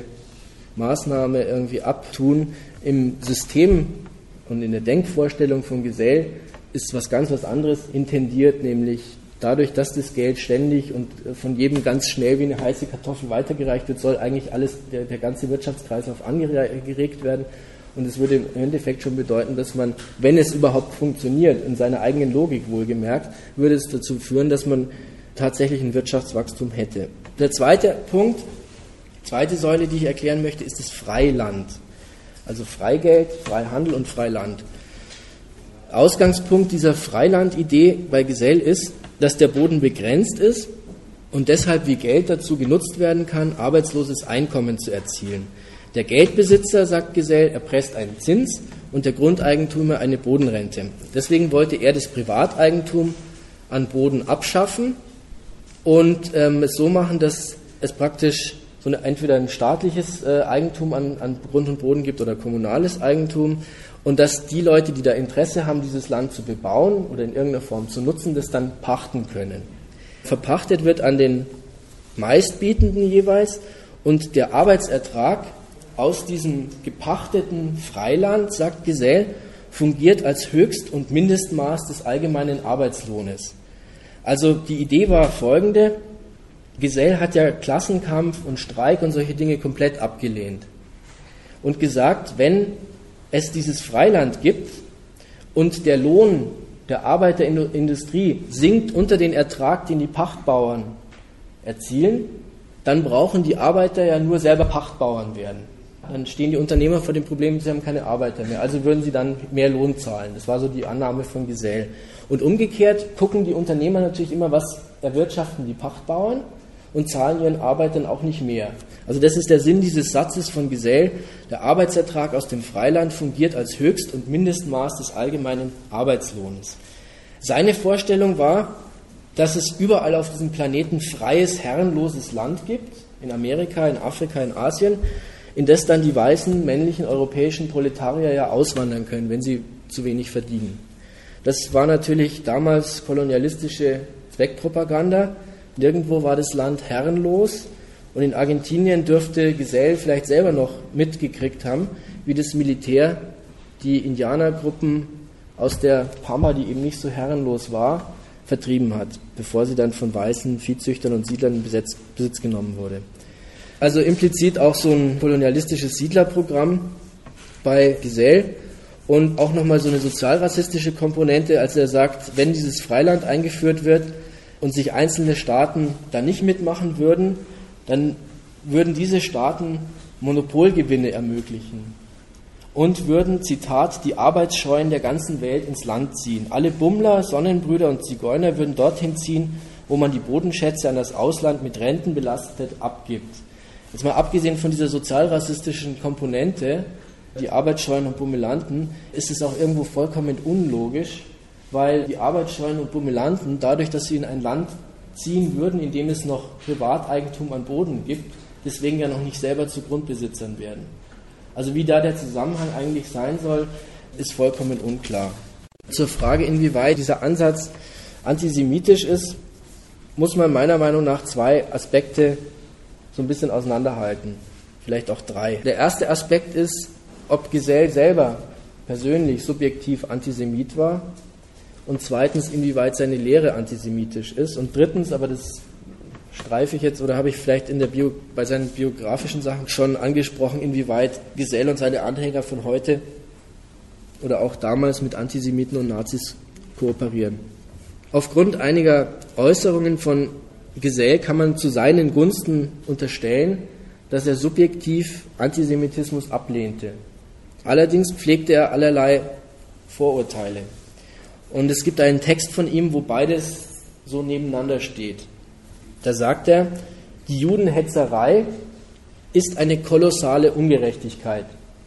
Maßnahme irgendwie abtun. Im System und in der Denkvorstellung von Gesell ist was ganz was anderes intendiert, nämlich dadurch, dass das Geld ständig und von jedem ganz schnell wie eine heiße Kartoffel weitergereicht wird, soll eigentlich alles, der, der ganze Wirtschaftskreislauf angeregt werden. Und es würde im Endeffekt schon bedeuten, dass man, wenn es überhaupt funktioniert, in seiner eigenen Logik wohlgemerkt, würde es dazu führen, dass man tatsächlich ein Wirtschaftswachstum hätte. Der zweite Punkt, zweite Säule, die ich erklären möchte, ist das Freiland. Also Freigeld, Freihandel und Freiland. Ausgangspunkt dieser Freilandidee bei Gesell ist, dass der Boden begrenzt ist und deshalb wie Geld dazu genutzt werden kann, arbeitsloses Einkommen zu erzielen. Der Geldbesitzer, sagt Gesell, erpresst einen Zins und der Grundeigentümer eine Bodenrente. Deswegen wollte er das Privateigentum an Boden abschaffen und ähm, es so machen, dass es praktisch so eine, entweder ein staatliches äh, Eigentum an, an Grund und Boden gibt oder kommunales Eigentum und dass die Leute, die da Interesse haben, dieses Land zu bebauen oder in irgendeiner Form zu nutzen, das dann pachten können. Verpachtet wird an den Meistbietenden jeweils und der Arbeitsertrag aus diesem gepachteten Freiland, sagt Gesell, fungiert als Höchst- und Mindestmaß des allgemeinen Arbeitslohnes. Also die Idee war folgende: Gesell hat ja Klassenkampf und Streik und solche Dinge komplett abgelehnt und gesagt, wenn es dieses Freiland gibt und der Lohn der Arbeiterindustrie sinkt unter den Ertrag, den die Pachtbauern erzielen, dann brauchen die Arbeiter ja nur selber Pachtbauern werden. Dann stehen die Unternehmer vor dem Problem, sie haben keine Arbeiter mehr, also würden sie dann mehr Lohn zahlen. Das war so die Annahme von Gesell. Und umgekehrt gucken die Unternehmer natürlich immer, was erwirtschaften die Pachtbauern und zahlen ihren Arbeitern auch nicht mehr. Also das ist der Sinn dieses Satzes von Gesell: Der Arbeitsertrag aus dem Freiland fungiert als Höchst- und Mindestmaß des allgemeinen Arbeitslohnes. Seine Vorstellung war, dass es überall auf diesem Planeten freies, herrenloses Land gibt, in Amerika, in Afrika, in Asien, in das dann die weißen, männlichen europäischen Proletarier ja auswandern können, wenn sie zu wenig verdienen. Das war natürlich damals kolonialistische Zweckpropaganda. Nirgendwo war das Land herrenlos und in Argentinien dürfte Gesell vielleicht selber noch mitgekriegt haben, wie das Militär die Indianergruppen aus der Pampa, die eben nicht so herrenlos war, vertrieben hat, bevor sie dann von weißen Viehzüchtern und Siedlern in Besitz, Besitz genommen wurde. Also implizit auch so ein kolonialistisches Siedlerprogramm bei Gesell und auch nochmal so eine sozialrassistische Komponente, als er sagt, wenn dieses Freiland eingeführt wird und sich einzelne Staaten da nicht mitmachen würden, dann würden diese Staaten Monopolgewinne ermöglichen und würden, Zitat, die Arbeitsscheuen der ganzen Welt ins Land ziehen. Alle Bummler, Sonnenbrüder und Zigeuner würden dorthin ziehen, wo man die Bodenschätze an das Ausland mit Renten belastet abgibt. Jetzt mal abgesehen von dieser sozialrassistischen Komponente, die Arbeitsscheuen und Bummelanten, ist es auch irgendwo vollkommen unlogisch, weil die Arbeitsscheuen und Bummelanten, dadurch, dass sie in ein Land ziehen würden, in dem es noch Privateigentum an Boden gibt, deswegen ja noch nicht selber zu Grundbesitzern werden. Also wie da der Zusammenhang eigentlich sein soll, ist vollkommen unklar. Zur Frage, inwieweit dieser Ansatz antisemitisch ist, muss man meiner Meinung nach zwei Aspekte so ein bisschen auseinanderhalten, vielleicht auch drei. Der erste Aspekt ist, ob Gesell selber persönlich subjektiv Antisemit war und zweitens, inwieweit seine Lehre antisemitisch ist und drittens, aber das streife ich jetzt oder habe ich vielleicht in der Bio, bei seinen biografischen Sachen schon angesprochen, inwieweit Gesell und seine Anhänger von heute oder auch damals mit Antisemiten und Nazis kooperieren. Aufgrund einiger Äußerungen von Gesell kann man zu seinen Gunsten unterstellen, dass er subjektiv Antisemitismus ablehnte. Allerdings pflegte er allerlei Vorurteile. Und es gibt einen Text von ihm, wo beides so nebeneinander steht. Da sagt er, die Judenhetzerei ist eine kolossale Ungerechtigkeit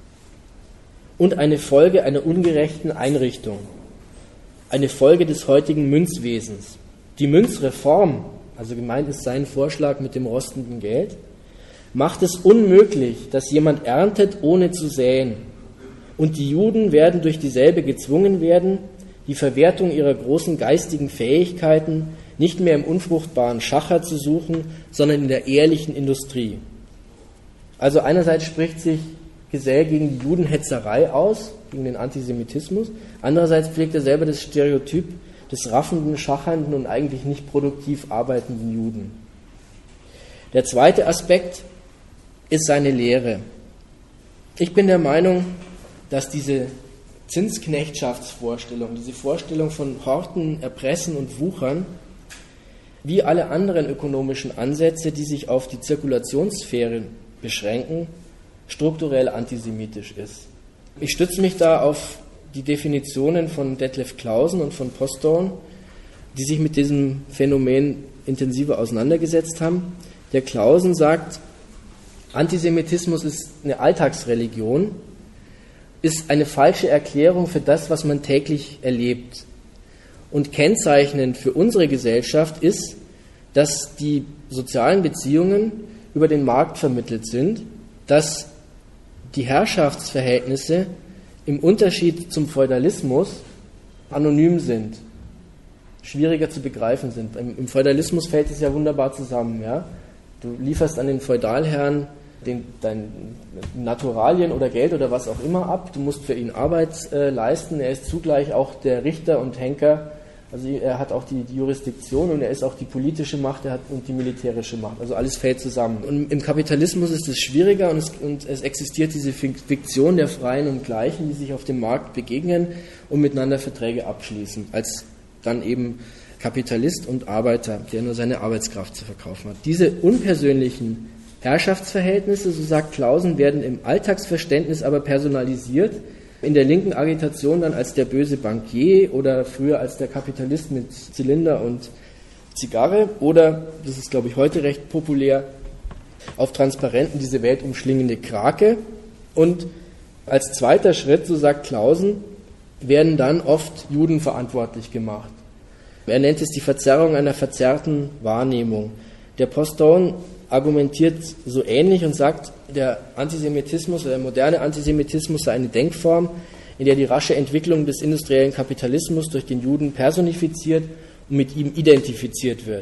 und eine Folge einer ungerechten Einrichtung, eine Folge des heutigen Münzwesens. Die Münzreform, also gemeint ist sein Vorschlag mit dem rostenden Geld, macht es unmöglich, dass jemand erntet, ohne zu säen. Und die Juden werden durch dieselbe gezwungen werden, die Verwertung ihrer großen geistigen Fähigkeiten nicht mehr im unfruchtbaren Schacher zu suchen, sondern in der ehrlichen Industrie. Also einerseits spricht sich Gesell gegen die Judenhetzerei aus, gegen den Antisemitismus, andererseits pflegt er selber das Stereotyp des raffenden, schachernden und eigentlich nicht produktiv arbeitenden Juden. Der zweite Aspekt ist seine Lehre. Ich bin der Meinung, dass diese Zinsknechtschaftsvorstellung, diese Vorstellung von Horten, Erpressen und Wuchern, wie alle anderen ökonomischen Ansätze, die sich auf die Zirkulationssphäre beschränken, strukturell antisemitisch ist. Ich stütze mich da auf die Definitionen von Detlef Clausen und von Postone, die sich mit diesem Phänomen intensiver auseinandergesetzt haben. Der Clausen sagt, Antisemitismus ist eine Alltagsreligion, ist eine falsche Erklärung für das, was man täglich erlebt. Und kennzeichnend für unsere Gesellschaft ist, dass die sozialen Beziehungen über den Markt vermittelt sind, dass die Herrschaftsverhältnisse im Unterschied zum Feudalismus anonym sind, schwieriger zu begreifen sind. Im Feudalismus fällt es ja wunderbar zusammen. Ja? Du lieferst an den Feudalherrn den, dein Naturalien oder Geld oder was auch immer ab, du musst für ihn Arbeit äh, leisten, er ist zugleich auch der Richter und Henker, also er hat auch die, die Jurisdiktion und er ist auch die politische Macht, er hat und die militärische Macht, also alles fällt zusammen. Und im Kapitalismus ist es schwieriger und es, und es existiert diese Fiktion der Freien und Gleichen, die sich auf dem Markt begegnen und miteinander Verträge abschließen, als dann eben Kapitalist und Arbeiter, der nur seine Arbeitskraft zu verkaufen hat. Diese unpersönlichen Herrschaftsverhältnisse, so sagt Clausen, werden im Alltagsverständnis aber personalisiert, in der linken Agitation dann als der böse Bankier oder früher als der Kapitalist mit Zylinder und Zigarre oder, das ist glaube ich heute recht populär, auf Transparenten diese weltumschlingende Krake. Und als zweiter Schritt, so sagt Clausen, werden dann oft Juden verantwortlich gemacht. Er nennt es die Verzerrung einer verzerrten Wahrnehmung. Der Postone argumentiert so ähnlich und sagt, der Antisemitismus oder der moderne Antisemitismus sei eine Denkform, in der die rasche Entwicklung des industriellen Kapitalismus durch den Juden personifiziert und mit ihm identifiziert wird.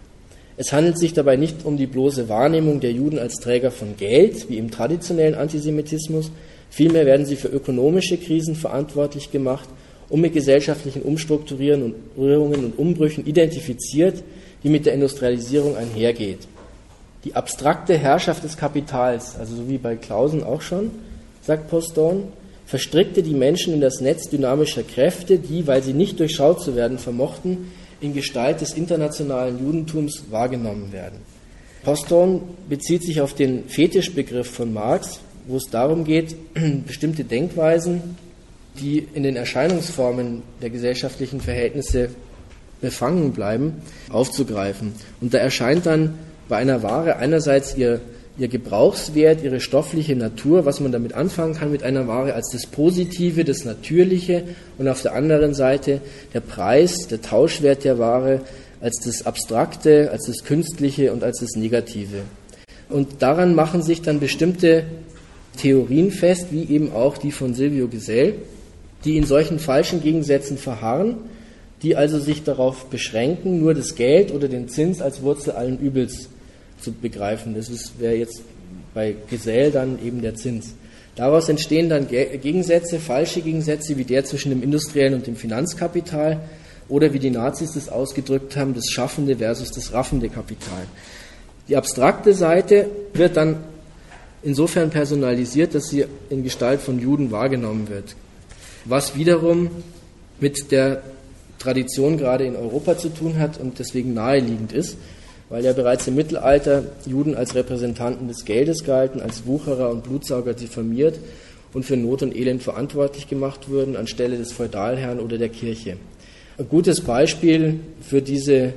Es handelt sich dabei nicht um die bloße Wahrnehmung der Juden als Träger von Geld, wie im traditionellen Antisemitismus, vielmehr werden sie für ökonomische Krisen verantwortlich gemacht und mit gesellschaftlichen Umstrukturierungen und Umbrüchen identifiziert, die mit der Industrialisierung einhergeht. Die abstrakte Herrschaft des Kapitals, also so wie bei Clausen auch schon, sagt Postone, verstrickte die Menschen in das Netz dynamischer Kräfte, die, weil sie nicht durchschaut zu werden vermochten, in Gestalt des internationalen Judentums wahrgenommen werden. Postone bezieht sich auf den Fetischbegriff von Marx, wo es darum geht, bestimmte Denkweisen, die in den Erscheinungsformen der gesellschaftlichen Verhältnisse befangen bleiben, aufzugreifen. Und da erscheint dann bei einer Ware einerseits ihr, ihr Gebrauchswert, ihre stoffliche Natur, was man damit anfangen kann mit einer Ware, als das Positive, das Natürliche und auf der anderen Seite der Preis, der Tauschwert der Ware als das Abstrakte, als das Künstliche und als das Negative. Und daran machen sich dann bestimmte Theorien fest, wie eben auch die von Silvio Gesell, die in solchen falschen Gegensätzen verharren, die also sich darauf beschränken, nur das Geld oder den Zins als Wurzel allen Übels zu begreifen. Das wäre jetzt bei Gesell dann eben der Zins. Daraus entstehen dann Gegensätze, falsche Gegensätze, wie der zwischen dem industriellen und dem Finanzkapital oder wie die Nazis das ausgedrückt haben, das schaffende versus das raffende Kapital. Die abstrakte Seite wird dann insofern personalisiert, dass sie in Gestalt von Juden wahrgenommen wird, was wiederum mit der Tradition gerade in Europa zu tun hat und deswegen naheliegend ist, weil ja bereits im Mittelalter Juden als Repräsentanten des Geldes galten, als Wucherer und Blutsauger diffamiert und für Not und Elend verantwortlich gemacht wurden, anstelle des Feudalherrn oder der Kirche. Ein gutes Beispiel für diese,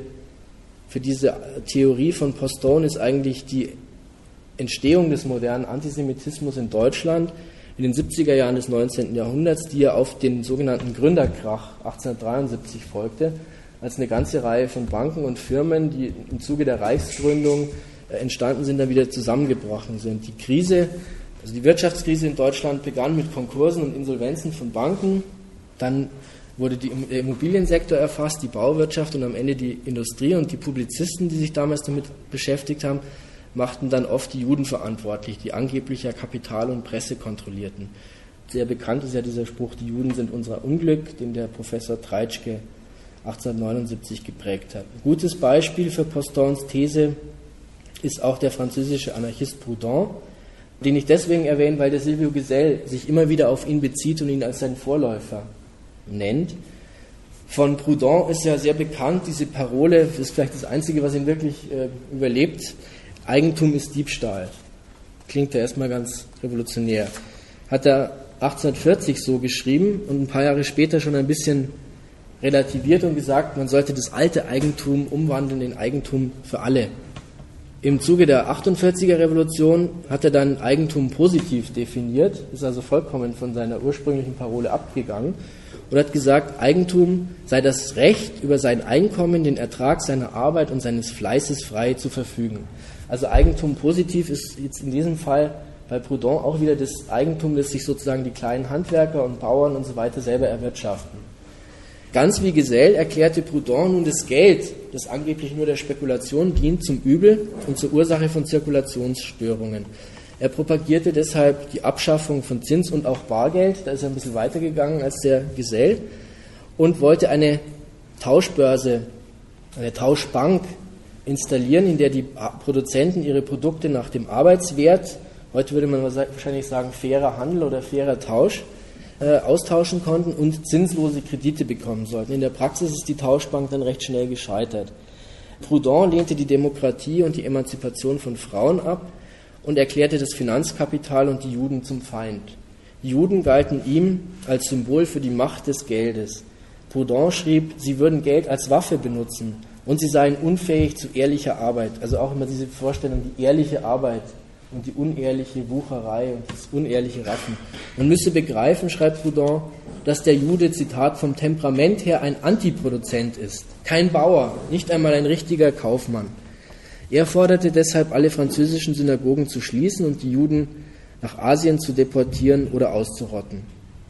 für diese Theorie von Postone ist eigentlich die Entstehung des modernen Antisemitismus in Deutschland in den siebziger Jahren des neunzehnten Jahrhunderts, die ja auf den sogenannten Gründerkrach achtzehnhundertdreiundsiebzig folgte, als eine ganze Reihe von Banken und Firmen, die im Zuge der Reichsgründung entstanden sind, dann wieder zusammengebrochen sind. Die Krise, also die Wirtschaftskrise in Deutschland begann mit Konkursen und Insolvenzen von Banken, dann wurde die, der Immobiliensektor erfasst, die Bauwirtschaft und am Ende die Industrie und die Publizisten, die sich damals damit beschäftigt haben, machten dann oft die Juden verantwortlich, die angeblich ja Kapital und Presse kontrollierten. Sehr bekannt ist ja dieser Spruch, die Juden sind unser Unglück, den der Professor Treitschke achtzehnhundertneunundsiebzig geprägt hat. Ein gutes Beispiel für Postones These ist auch der französische Anarchist Proudhon, den ich deswegen erwähne, weil der Silvio Gesell sich immer wieder auf ihn bezieht und ihn als seinen Vorläufer nennt. Von Proudhon ist ja sehr bekannt, diese Parole, das ist vielleicht das Einzige, was ihn wirklich äh, überlebt, Eigentum ist Diebstahl. klingt ja erstmal ganz revolutionär. Hat er achtzehnhundertvierzig so geschrieben und ein paar Jahre später schon ein bisschen relativiert und gesagt, man sollte das alte Eigentum umwandeln in Eigentum für alle. Im Zuge der achtundvierziger Revolution hat er dann Eigentum positiv definiert, ist also vollkommen von seiner ursprünglichen Parole abgegangen und hat gesagt, Eigentum sei das Recht, über sein Einkommen, den Ertrag seiner Arbeit und seines Fleißes frei zu verfügen. Also Eigentum positiv ist jetzt in diesem Fall bei Proudhon auch wieder das Eigentum, das sich sozusagen die kleinen Handwerker und Bauern und so weiter selber erwirtschaften. Ganz wie Gesell erklärte Proudhon nun das Geld, das angeblich nur der Spekulation dient, zum Übel und zur Ursache von Zirkulationsstörungen. Er propagierte deshalb die Abschaffung von Zins und auch Bargeld, da ist er ein bisschen weitergegangen als der Gesell, und wollte eine Tauschbörse, eine Tauschbank installieren, in der die Produzenten ihre Produkte nach dem Arbeitswert, heute würde man wahrscheinlich sagen fairer Handel oder fairer Tausch, äh, austauschen konnten und zinslose Kredite bekommen sollten. In der Praxis ist die Tauschbank dann recht schnell gescheitert. Proudhon lehnte die Demokratie und die Emanzipation von Frauen ab und erklärte das Finanzkapital und die Juden zum Feind. Die Juden galten ihm als Symbol für die Macht des Geldes. Proudhon schrieb, sie würden Geld als Waffe benutzen und sie seien unfähig zu ehrlicher Arbeit. Also auch immer diese Vorstellung, die ehrliche Arbeit und die unehrliche Wucherei und das unehrliche Raffen. Man müsse begreifen, schreibt Proudhon, dass der Jude, Zitat, vom Temperament her ein Antiproduzent ist, kein Bauer, nicht einmal ein richtiger Kaufmann. Er forderte deshalb, alle französischen Synagogen zu schließen und die Juden nach Asien zu deportieren oder auszurotten.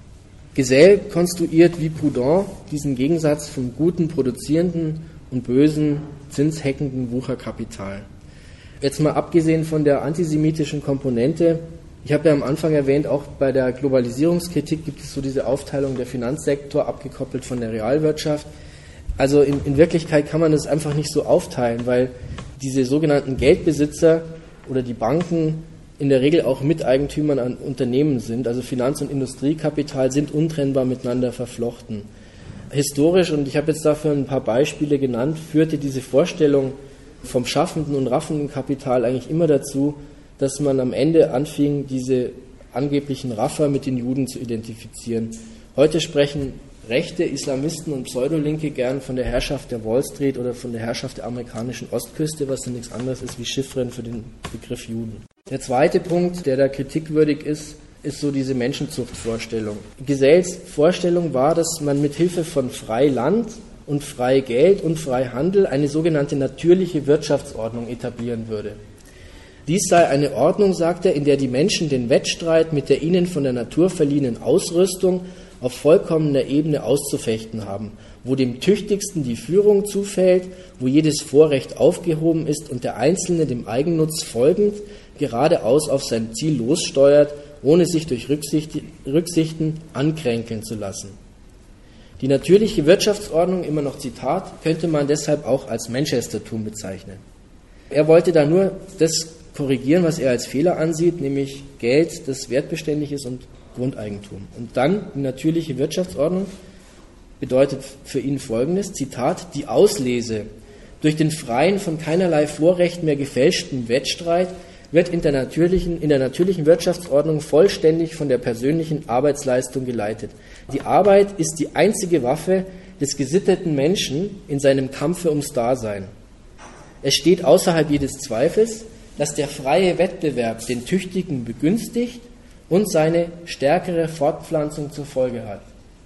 Gesell konstruiert wie Proudhon diesen Gegensatz vom guten, produzierenden und bösen, zinsheckenden Wucherkapital. Jetzt mal abgesehen von der antisemitischen Komponente, ich habe ja am Anfang erwähnt, auch bei der Globalisierungskritik gibt es so diese Aufteilung der Finanzsektor, abgekoppelt von der Realwirtschaft. Also in, in Wirklichkeit kann man das einfach nicht so aufteilen, weil diese sogenannten Geldbesitzer oder die Banken in der Regel auch Miteigentümern an Unternehmen sind. Also Finanz- und Industriekapital sind untrennbar miteinander verflochten. Historisch, und ich habe jetzt dafür ein paar Beispiele genannt, führte diese Vorstellung vom schaffenden und raffenden Kapital eigentlich immer dazu, dass man am Ende anfing, diese angeblichen Raffer mit den Juden zu identifizieren. Heute sprechen rechte Islamisten und Pseudolinke gern von der Herrschaft der Wall Street oder von der Herrschaft der amerikanischen Ostküste, was dann nichts anderes ist wie Chiffren für den Begriff Juden. Der zweite Punkt, der da kritikwürdig ist, ist so diese Menschenzuchtvorstellung. Gesells Vorstellung war, dass man mit Hilfe von Freiland und Freigeld und Freihandel eine sogenannte natürliche Wirtschaftsordnung etablieren würde. Dies sei eine Ordnung, sagt er, in der die Menschen den Wettstreit mit der ihnen von der Natur verliehenen Ausrüstung auf vollkommener Ebene auszufechten haben, wo dem Tüchtigsten die Führung zufällt, wo jedes Vorrecht aufgehoben ist und der Einzelne dem Eigennutz folgend geradeaus auf sein Ziel lossteuert, ohne sich durch Rücksicht, Rücksichten ankränkeln zu lassen. Die natürliche Wirtschaftsordnung, immer noch Zitat, könnte man deshalb auch als Manchestertum bezeichnen. Er wollte da nur das korrigieren, was er als Fehler ansieht, nämlich Geld, das wertbeständig ist, und Grundeigentum. Und dann die natürliche Wirtschaftsordnung bedeutet für ihn Folgendes, Zitat, die Auslese durch den freien, von keinerlei Vorrecht mehr gefälschten Wettstreit wird in der natürlichen, in der natürlichen Wirtschaftsordnung vollständig von der persönlichen Arbeitsleistung geleitet. Die Arbeit ist die einzige Waffe des gesitteten Menschen in seinem Kampfe ums Dasein. Es steht außerhalb jedes Zweifels, dass der freie Wettbewerb den Tüchtigen begünstigt und seine stärkere Fortpflanzung zur Folge hat.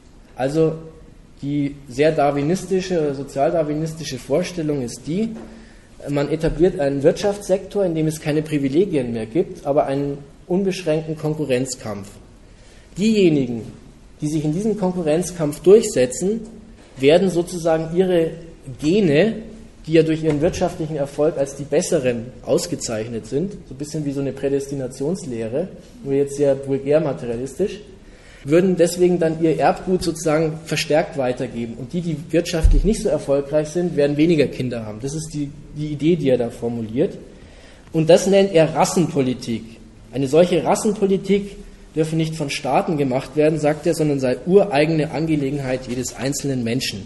Also die sehr darwinistische oder sozialdarwinistische Vorstellung ist die, man etabliert einen Wirtschaftssektor, in dem es keine Privilegien mehr gibt, aber einen unbeschränkten Konkurrenzkampf. Diejenigen, die sich in diesem Konkurrenzkampf durchsetzen, werden sozusagen ihre Gene, die ja durch ihren wirtschaftlichen Erfolg als die besseren ausgezeichnet sind, so ein bisschen wie so eine Prädestinationslehre, nur jetzt sehr vulgär materialistisch, würden deswegen dann ihr Erbgut sozusagen verstärkt weitergeben. Und die, die wirtschaftlich nicht so erfolgreich sind, werden weniger Kinder haben. Das ist die, die Idee, die er da formuliert. Und das nennt er Rassenpolitik. Eine solche Rassenpolitik dürfe nicht von Staaten gemacht werden, sagt er, sondern sei ureigene Angelegenheit jedes einzelnen Menschen.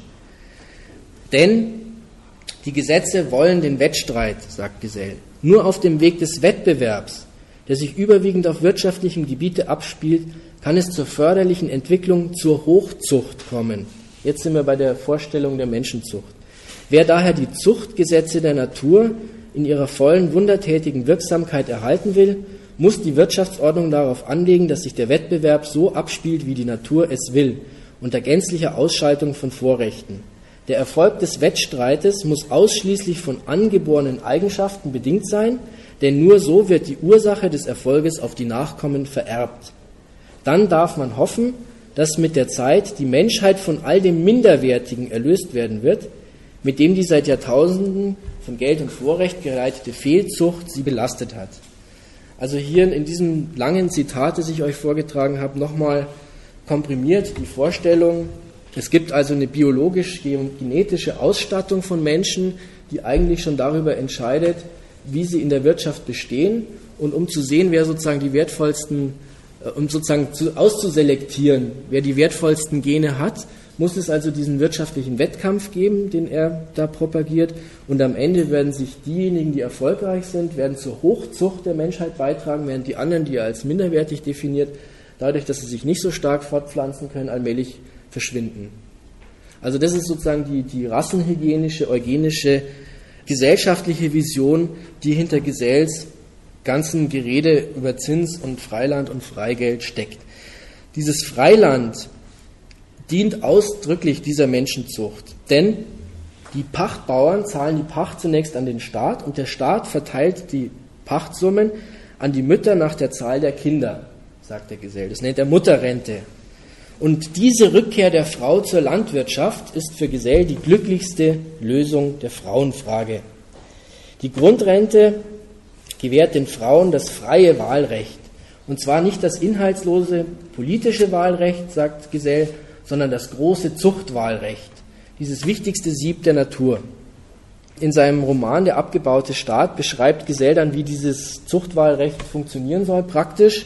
Denn die Gesetze wollen den Wettstreit, sagt Gesell. Nur auf dem Weg des Wettbewerbs der sich überwiegend auf wirtschaftlichem Gebiete abspielt, kann es zur förderlichen Entwicklung zur Hochzucht kommen. Jetzt sind wir bei der Vorstellung der Menschenzucht. Wer daher die Zuchtgesetze der Natur in ihrer vollen, wundertätigen Wirksamkeit erhalten will, muss die Wirtschaftsordnung darauf anlegen, dass sich der Wettbewerb so abspielt, wie die Natur es will, unter gänzlicher Ausschaltung von Vorrechten. Der Erfolg des Wettstreites muss ausschließlich von angeborenen Eigenschaften bedingt sein, denn nur so wird die Ursache des Erfolges auf die Nachkommen vererbt. Dann darf man hoffen, dass mit der Zeit die Menschheit von all dem Minderwertigen erlöst werden wird, mit dem die seit Jahrtausenden von Geld und Vorrecht geleitete Fehlzucht sie belastet hat. Also hier in diesem langen Zitat, das ich euch vorgetragen habe, nochmal komprimiert die Vorstellung, es gibt also eine biologisch-genetische Ausstattung von Menschen, die eigentlich schon darüber entscheidet, wie sie in der Wirtschaft bestehen, und um zu sehen, wer sozusagen die wertvollsten, um sozusagen auszuselektieren, wer die wertvollsten Gene hat, muss es also diesen wirtschaftlichen Wettkampf geben, den er da propagiert, und am Ende werden sich diejenigen, die erfolgreich sind, werden zur Hochzucht der Menschheit beitragen, während die anderen, die er als minderwertig definiert, dadurch, dass sie sich nicht so stark fortpflanzen können, allmählich verschwinden. Also das ist sozusagen die, die rassenhygienische, eugenische, gesellschaftliche Vision, die hinter Gesells ganzen Gerede über Zins und Freiland und Freigeld steckt. Dieses Freiland dient ausdrücklich dieser Menschenzucht, denn die Pachtbauern zahlen die Pacht zunächst an den Staat und der Staat verteilt die Pachtsummen an die Mütter nach der Zahl der Kinder, sagt der Gesell. Das nennt er Mutterrente. Und diese Rückkehr der Frau zur Landwirtschaft ist für Gesell die glücklichste Lösung der Frauenfrage. Die Grundrente gewährt den Frauen das freie Wahlrecht. Und zwar nicht das inhaltslose politische Wahlrecht, sagt Gesell, sondern das große Zuchtwahlrecht, dieses wichtigste Sieb der Natur. In seinem Roman Der abgebaute Staat beschreibt Gesell dann, wie dieses Zuchtwahlrecht funktionieren soll, praktisch.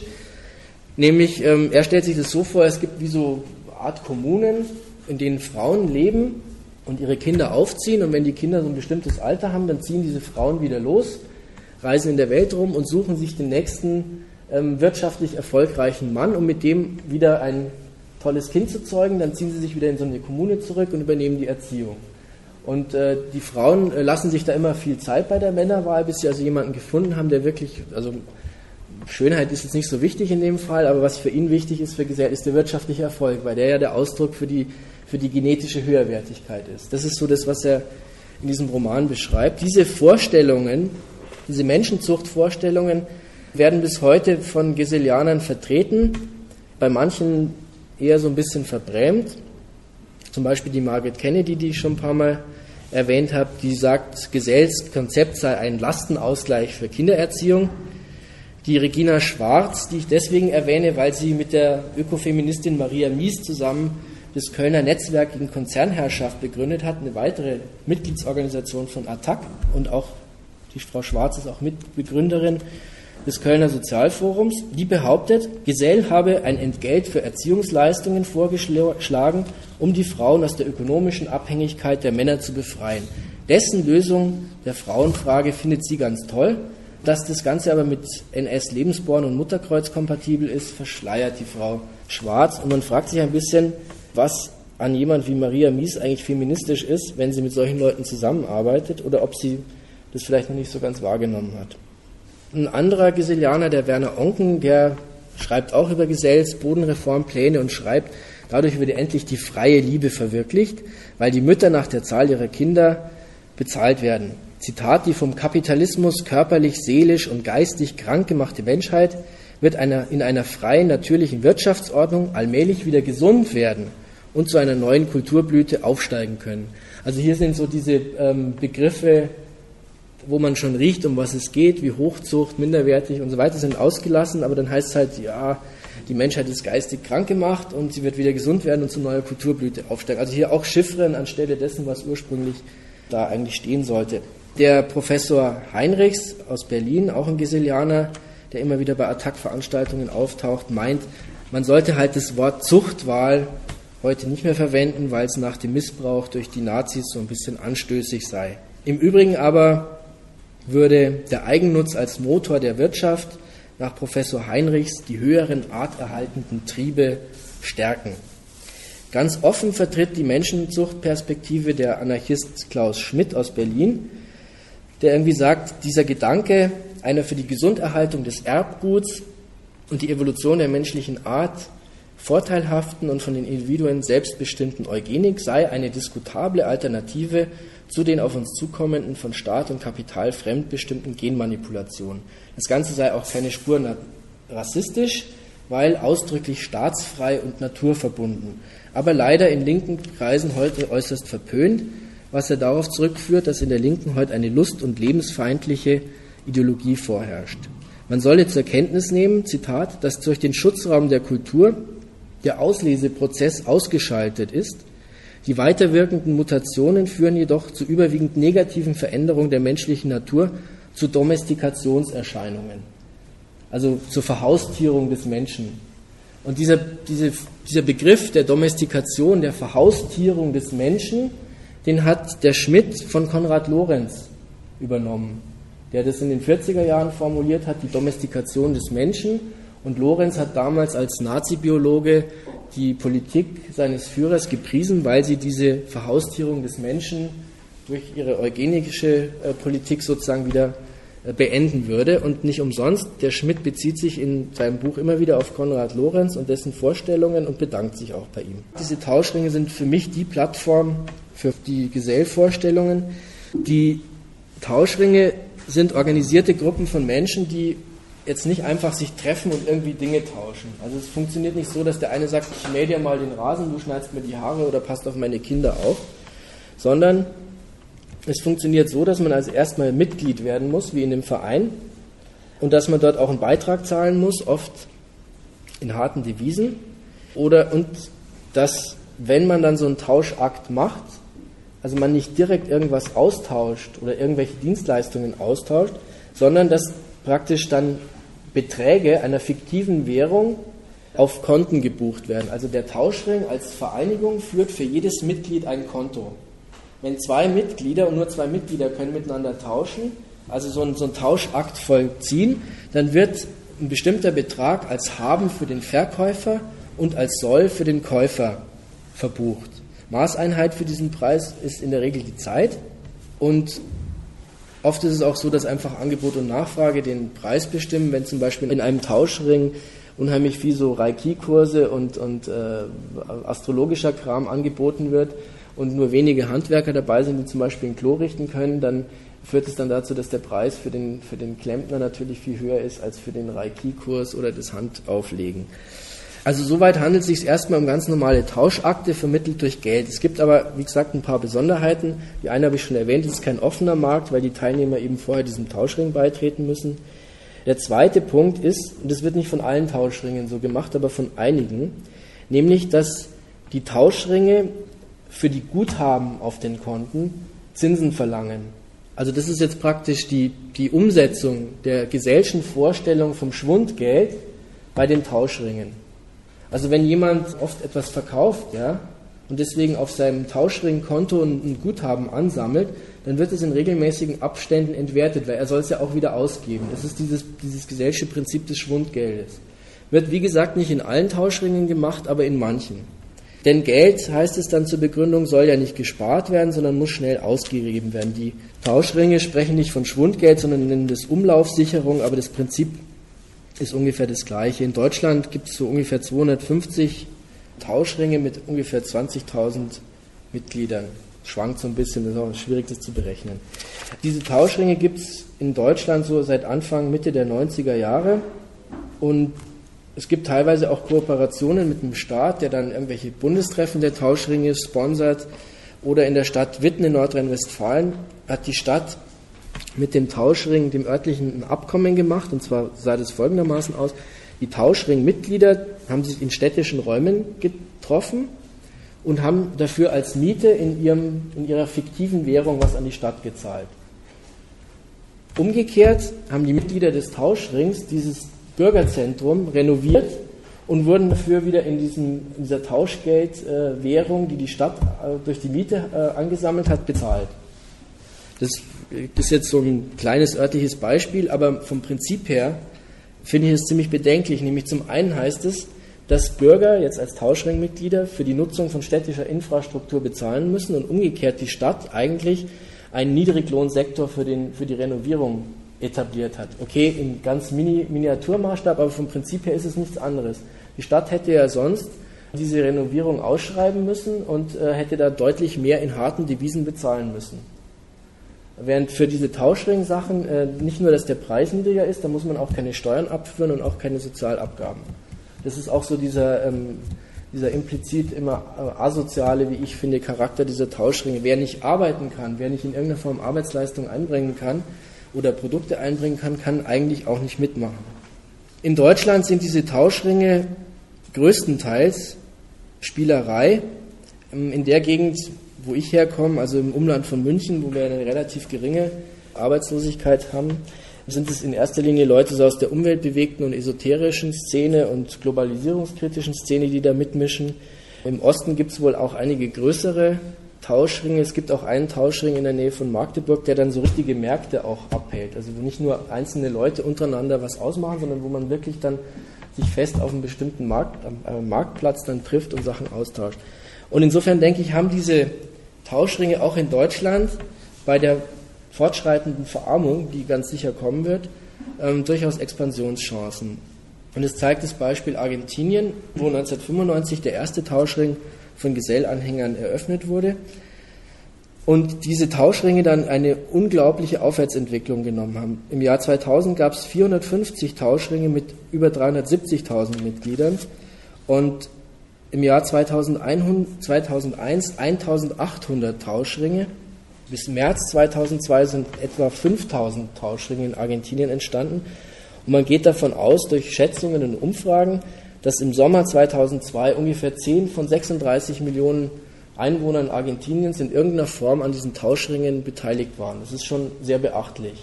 Nämlich, ähm, er stellt sich das so vor, es gibt wie so eine Art Kommunen, in denen Frauen leben und ihre Kinder aufziehen, und wenn die Kinder so ein bestimmtes Alter haben, dann ziehen diese Frauen wieder los, reisen in der Welt rum und suchen sich den nächsten ähm, wirtschaftlich erfolgreichen Mann, um mit dem wieder ein tolles Kind zu zeugen. Dann ziehen sie sich wieder in so eine Kommune zurück und übernehmen die Erziehung. Und äh, die Frauen äh, lassen sich da immer viel Zeit bei der Männerwahl, bis sie also jemanden gefunden haben, der wirklich, also Schönheit ist jetzt nicht so wichtig in dem Fall, aber was für ihn wichtig ist, für Gesell, ist der wirtschaftliche Erfolg, weil der ja der Ausdruck für die, für die genetische Höherwertigkeit ist. Das ist so das, was er in diesem Roman beschreibt. Diese Vorstellungen, diese Menschenzuchtvorstellungen werden bis heute von Gesellianern vertreten, bei manchen eher so ein bisschen verbrämt. Zum Beispiel die Margaret Kennedy, die ich schon ein paar Mal erwähnt habe, die sagt, Gesells Konzept sei ein Lastenausgleich für Kindererziehung. Die Regina Schwarz, die ich deswegen erwähne, weil sie mit der Ökofeministin Maria Mies zusammen das Kölner Netzwerk gegen Konzernherrschaft begründet hat, eine weitere Mitgliedsorganisation von A T T A C, und auch die Frau Schwarz ist auch Mitbegründerin des Kölner Sozialforums, die behauptet, Gesell habe ein Entgelt für Erziehungsleistungen vorgeschlagen, um die Frauen aus der ökonomischen Abhängigkeit der Männer zu befreien. Dessen Lösung der Frauenfrage findet sie ganz toll. Dass das Ganze aber mit N S-Lebensborn und Mutterkreuz kompatibel ist, verschleiert die Frau Schwarz. Und man fragt sich ein bisschen, was an jemand wie Maria Mies eigentlich feministisch ist, wenn sie mit solchen Leuten zusammenarbeitet, oder ob sie das vielleicht noch nicht so ganz wahrgenommen hat. Ein anderer Gesellianer, der Werner Oncken, der schreibt auch über Gesells Bodenreformpläne und schreibt, dadurch würde endlich die freie Liebe verwirklicht, weil die Mütter nach der Zahl ihrer Kinder bezahlt werden. Zitat, die vom Kapitalismus körperlich, seelisch und geistig krank gemachte Menschheit wird einer, in einer freien, natürlichen Wirtschaftsordnung allmählich wieder gesund werden und zu einer neuen Kulturblüte aufsteigen können. Also hier sind so diese ähm, Begriffe, wo man schon riecht, um was es geht, wie Hochzucht, minderwertig und so weiter, sind ausgelassen, aber dann heißt es halt, ja, die Menschheit ist geistig krank gemacht und sie wird wieder gesund werden und zu neuer Kulturblüte aufsteigen. Also hier auch Chiffren anstelle dessen, was ursprünglich da eigentlich stehen sollte. Der Professor Heinrichs aus Berlin, auch ein Gesellianer, der immer wieder bei A T T A C-Veranstaltungen auftaucht, meint, man sollte halt das Wort Zuchtwahl heute nicht mehr verwenden, weil es nach dem Missbrauch durch die Nazis so ein bisschen anstößig sei. Im Übrigen aber würde der Eigennutz als Motor der Wirtschaft nach Professor Heinrichs die höheren arterhaltenden Triebe stärken. Ganz offen vertritt die Menschenzuchtperspektive der Anarchist Klaus Schmidt aus Berlin, der irgendwie sagt, dieser Gedanke einer für die Gesunderhaltung des Erbguts und die Evolution der menschlichen Art vorteilhaften und von den Individuen selbstbestimmten Eugenik sei eine diskutable Alternative zu den auf uns zukommenden, von Staat und Kapital fremdbestimmten Genmanipulationen. Das Ganze sei auch keine Spur rassistisch, weil ausdrücklich staatsfrei und naturverbunden, aber leider in linken Kreisen heute äußerst verpönt, was ja darauf zurückführt, dass in der Linken heute eine lust- und lebensfeindliche Ideologie vorherrscht. Man solle zur Kenntnis nehmen, Zitat, dass durch den Schutzraum der Kultur der Ausleseprozess ausgeschaltet ist. Die weiterwirkenden Mutationen führen jedoch zu überwiegend negativen Veränderungen der menschlichen Natur, zu Domestikationserscheinungen, also zur Verhaustierung des Menschen. Und dieser, diese, dieser Begriff der Domestikation, der Verhaustierung des Menschen, den hat der Schmidt von Konrad Lorenz übernommen, der das in den vierziger Jahren formuliert hat, die Domestikation des Menschen. Und Lorenz hat damals als Nazi-Biologe die Politik seines Führers gepriesen, weil sie diese Verhaustierung des Menschen durch ihre eugenische äh, Politik sozusagen wieder äh, beenden würde. Und nicht umsonst, der Schmidt bezieht sich in seinem Buch immer wieder auf Konrad Lorenz und dessen Vorstellungen und bedankt sich auch bei ihm. Diese Tauschringe sind für mich die Plattform für die Gesellvorstellungen. Die Tauschringe sind organisierte Gruppen von Menschen, die jetzt nicht einfach sich treffen und irgendwie Dinge tauschen. Also es funktioniert nicht so, dass der eine sagt, ich mähe dir mal den Rasen, du schneidest mir die Haare oder passt auf meine Kinder auf, sondern es funktioniert so, dass man also erstmal Mitglied werden muss, wie in dem Verein, und dass man dort auch einen Beitrag zahlen muss, oft in harten Devisen, oder und dass, wenn man dann so einen Tauschakt macht, also man nicht direkt irgendwas austauscht oder irgendwelche Dienstleistungen austauscht, sondern dass praktisch dann Beträge einer fiktiven Währung auf Konten gebucht werden. Also der Tauschring als Vereinigung führt für jedes Mitglied ein Konto. Wenn zwei Mitglieder, und nur zwei Mitglieder können miteinander tauschen, also so ein, so ein Tauschakt vollziehen, dann wird ein bestimmter Betrag als Haben für den Verkäufer und als Soll für den Käufer verbucht. Maßeinheit für diesen Preis ist in der Regel die Zeit, und oft ist es auch so, dass einfach Angebot und Nachfrage den Preis bestimmen. Wenn zum Beispiel in einem Tauschring unheimlich viel so Reiki-Kurse und, und äh, astrologischer Kram angeboten wird und nur wenige Handwerker dabei sind, die zum Beispiel ein Klo richten können, dann führt es dann dazu, dass der Preis für den, für den Klempner natürlich viel höher ist als für den Reiki-Kurs oder das Handauflegen. Also soweit handelt es sich erstmal um ganz normale Tauschakte, vermittelt durch Geld. Es gibt aber, wie gesagt, ein paar Besonderheiten. Die eine habe ich schon erwähnt, es ist kein offener Markt, weil die Teilnehmer eben vorher diesem Tauschring beitreten müssen. Der zweite Punkt ist, und das wird nicht von allen Tauschringen so gemacht, aber von einigen, nämlich, dass die Tauschringe für die Guthaben auf den Konten Zinsen verlangen. Also das ist jetzt praktisch die, die Umsetzung der gesellschaftlichen Vorstellung vom Schwundgeld bei den Tauschringen. Also wenn jemand oft etwas verkauft, ja, und deswegen auf seinem Tauschringkonto ein, ein Guthaben ansammelt, dann wird es in regelmäßigen Abständen entwertet, weil er soll es ja auch wieder ausgeben. Das ist dieses, dieses gesellschaftliche Prinzip des Schwundgeldes. Wird, wie gesagt, nicht in allen Tauschringen gemacht, aber in manchen. Denn Geld, heißt es dann zur Begründung, soll ja nicht gespart werden, sondern muss schnell ausgegeben werden. Die Tauschringe sprechen nicht von Schwundgeld, sondern nennen das Umlaufsicherung, aber das Prinzip ist ungefähr das Gleiche. In Deutschland gibt es so ungefähr zweihundertfünfzig Tauschringe mit ungefähr zwanzigtausend Mitgliedern. Schwankt so ein bisschen, das ist auch schwierig, das zu berechnen. Diese Tauschringe gibt es in Deutschland so seit Anfang, Mitte der neunziger Jahre, und es gibt teilweise auch Kooperationen mit dem Staat, der dann irgendwelche Bundestreffen der Tauschringe sponsert, oder in der Stadt Witten in Nordrhein-Westfalen hat die Stadt mit dem Tauschring, dem örtlichen, ein Abkommen gemacht, und zwar sah das folgendermaßen aus: Die Tauschring-Mitglieder haben sich in städtischen Räumen getroffen und haben dafür als Miete in, ihrem, in ihrer fiktiven Währung was an die Stadt gezahlt. Umgekehrt haben die Mitglieder des Tauschrings dieses Bürgerzentrum renoviert und wurden dafür wieder in, diesem, in dieser Tauschgeldwährung, äh, die die Stadt äh, durch die Miete äh, angesammelt hat, bezahlt. Das, das ist jetzt so ein kleines örtliches Beispiel, aber vom Prinzip her finde ich es ziemlich bedenklich. Nämlich zum einen heißt es, dass Bürger jetzt als Tauschringmitglieder für die Nutzung von städtischer Infrastruktur bezahlen müssen und umgekehrt die Stadt eigentlich einen Niedriglohnsektor für, den, für die Renovierung etabliert hat. Okay, in ganz Mini, Miniaturmaßstab, aber vom Prinzip her ist es nichts anderes. Die Stadt hätte ja sonst diese Renovierung ausschreiben müssen und äh, hätte da deutlich mehr in harten Devisen bezahlen müssen. Während für diese Tauschring-Sachen äh, nicht nur, dass der Preis niedriger ist, da muss man auch keine Steuern abführen und auch keine Sozialabgaben. Das ist auch so dieser, ähm, dieser implizit immer äh, asoziale, wie ich finde, Charakter dieser Tauschringe. Wer nicht arbeiten kann, wer nicht in irgendeiner Form Arbeitsleistung einbringen kann oder Produkte einbringen kann, kann eigentlich auch nicht mitmachen. In Deutschland sind diese Tauschringe größtenteils Spielerei. In der Gegend, wo ich herkomme, also im Umland von München, wo wir eine relativ geringe Arbeitslosigkeit haben, sind es in erster Linie Leute so aus der umweltbewegten und esoterischen Szene und globalisierungskritischen Szene, die da mitmischen. Im Osten gibt es wohl auch einige größere Tauschringe. Es gibt auch einen Tauschring in der Nähe von Magdeburg, der dann so richtige Märkte auch abhält. Also wo nicht nur einzelne Leute untereinander was ausmachen, sondern wo man wirklich dann sich fest auf einem bestimmten Markt, am Marktplatz dann trifft und Sachen austauscht. Und insofern denke ich, haben diese Tauschringe auch in Deutschland bei der fortschreitenden Verarmung, die ganz sicher kommen wird, ähm, durchaus Expansionschancen. Und es zeigt das Beispiel Argentinien, wo neunzehnhundertfünfundneunzig der erste Tauschring von Gesellanhängern eröffnet wurde und diese Tauschringe dann eine unglaubliche Aufwärtsentwicklung genommen haben. Im Jahr zweitausend gab es vierhundertfünfzig Tauschringe mit über dreihundertsiebzigtausend Mitgliedern und im Jahr zweitausendeins eintausendachthundert Tauschringe. Bis März zweitausendzwei sind etwa fünftausend Tauschringe in Argentinien entstanden. Und man geht davon aus, durch Schätzungen und Umfragen, dass im Sommer zweitausendzwei ungefähr zehn von sechsunddreißig Millionen Einwohnern Argentiniens in irgendeiner Form an diesen Tauschringen beteiligt waren. Das ist schon sehr beachtlich.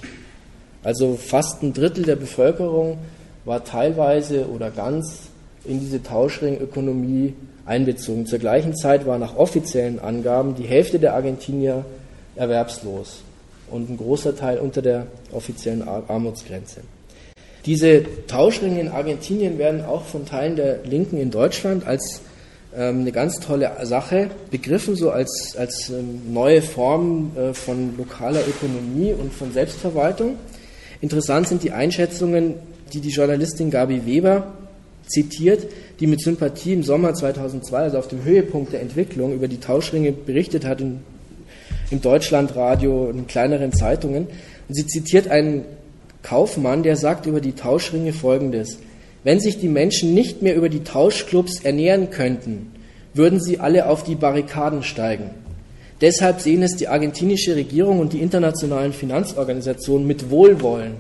Also fast ein Drittel der Bevölkerung war teilweise oder ganz in diese Tauschringökonomie einbezogen. Zur gleichen Zeit war nach offiziellen Angaben die Hälfte der Argentinier erwerbslos und ein großer Teil unter der offiziellen Armutsgrenze. Diese Tauschringe in Argentinien werden auch von Teilen der Linken in Deutschland als ähm, eine ganz tolle Sache begriffen, so als, als ähm, neue Form äh, von lokaler Ökonomie und von Selbstverwaltung. Interessant sind die Einschätzungen, die die Journalistin Gabi Weber zitiert, die mit Sympathie im Sommer zweitausendzwei, also auf dem Höhepunkt der Entwicklung, über die Tauschringe berichtet hat in, im Deutschlandradio und in kleineren Zeitungen. Und sie zitiert einen Kaufmann, der sagt über die Tauschringe Folgendes: Wenn sich die Menschen nicht mehr über die Tauschclubs ernähren könnten, würden sie alle auf die Barrikaden steigen. Deshalb sehen es die argentinische Regierung und die internationalen Finanzorganisationen mit Wohlwollen,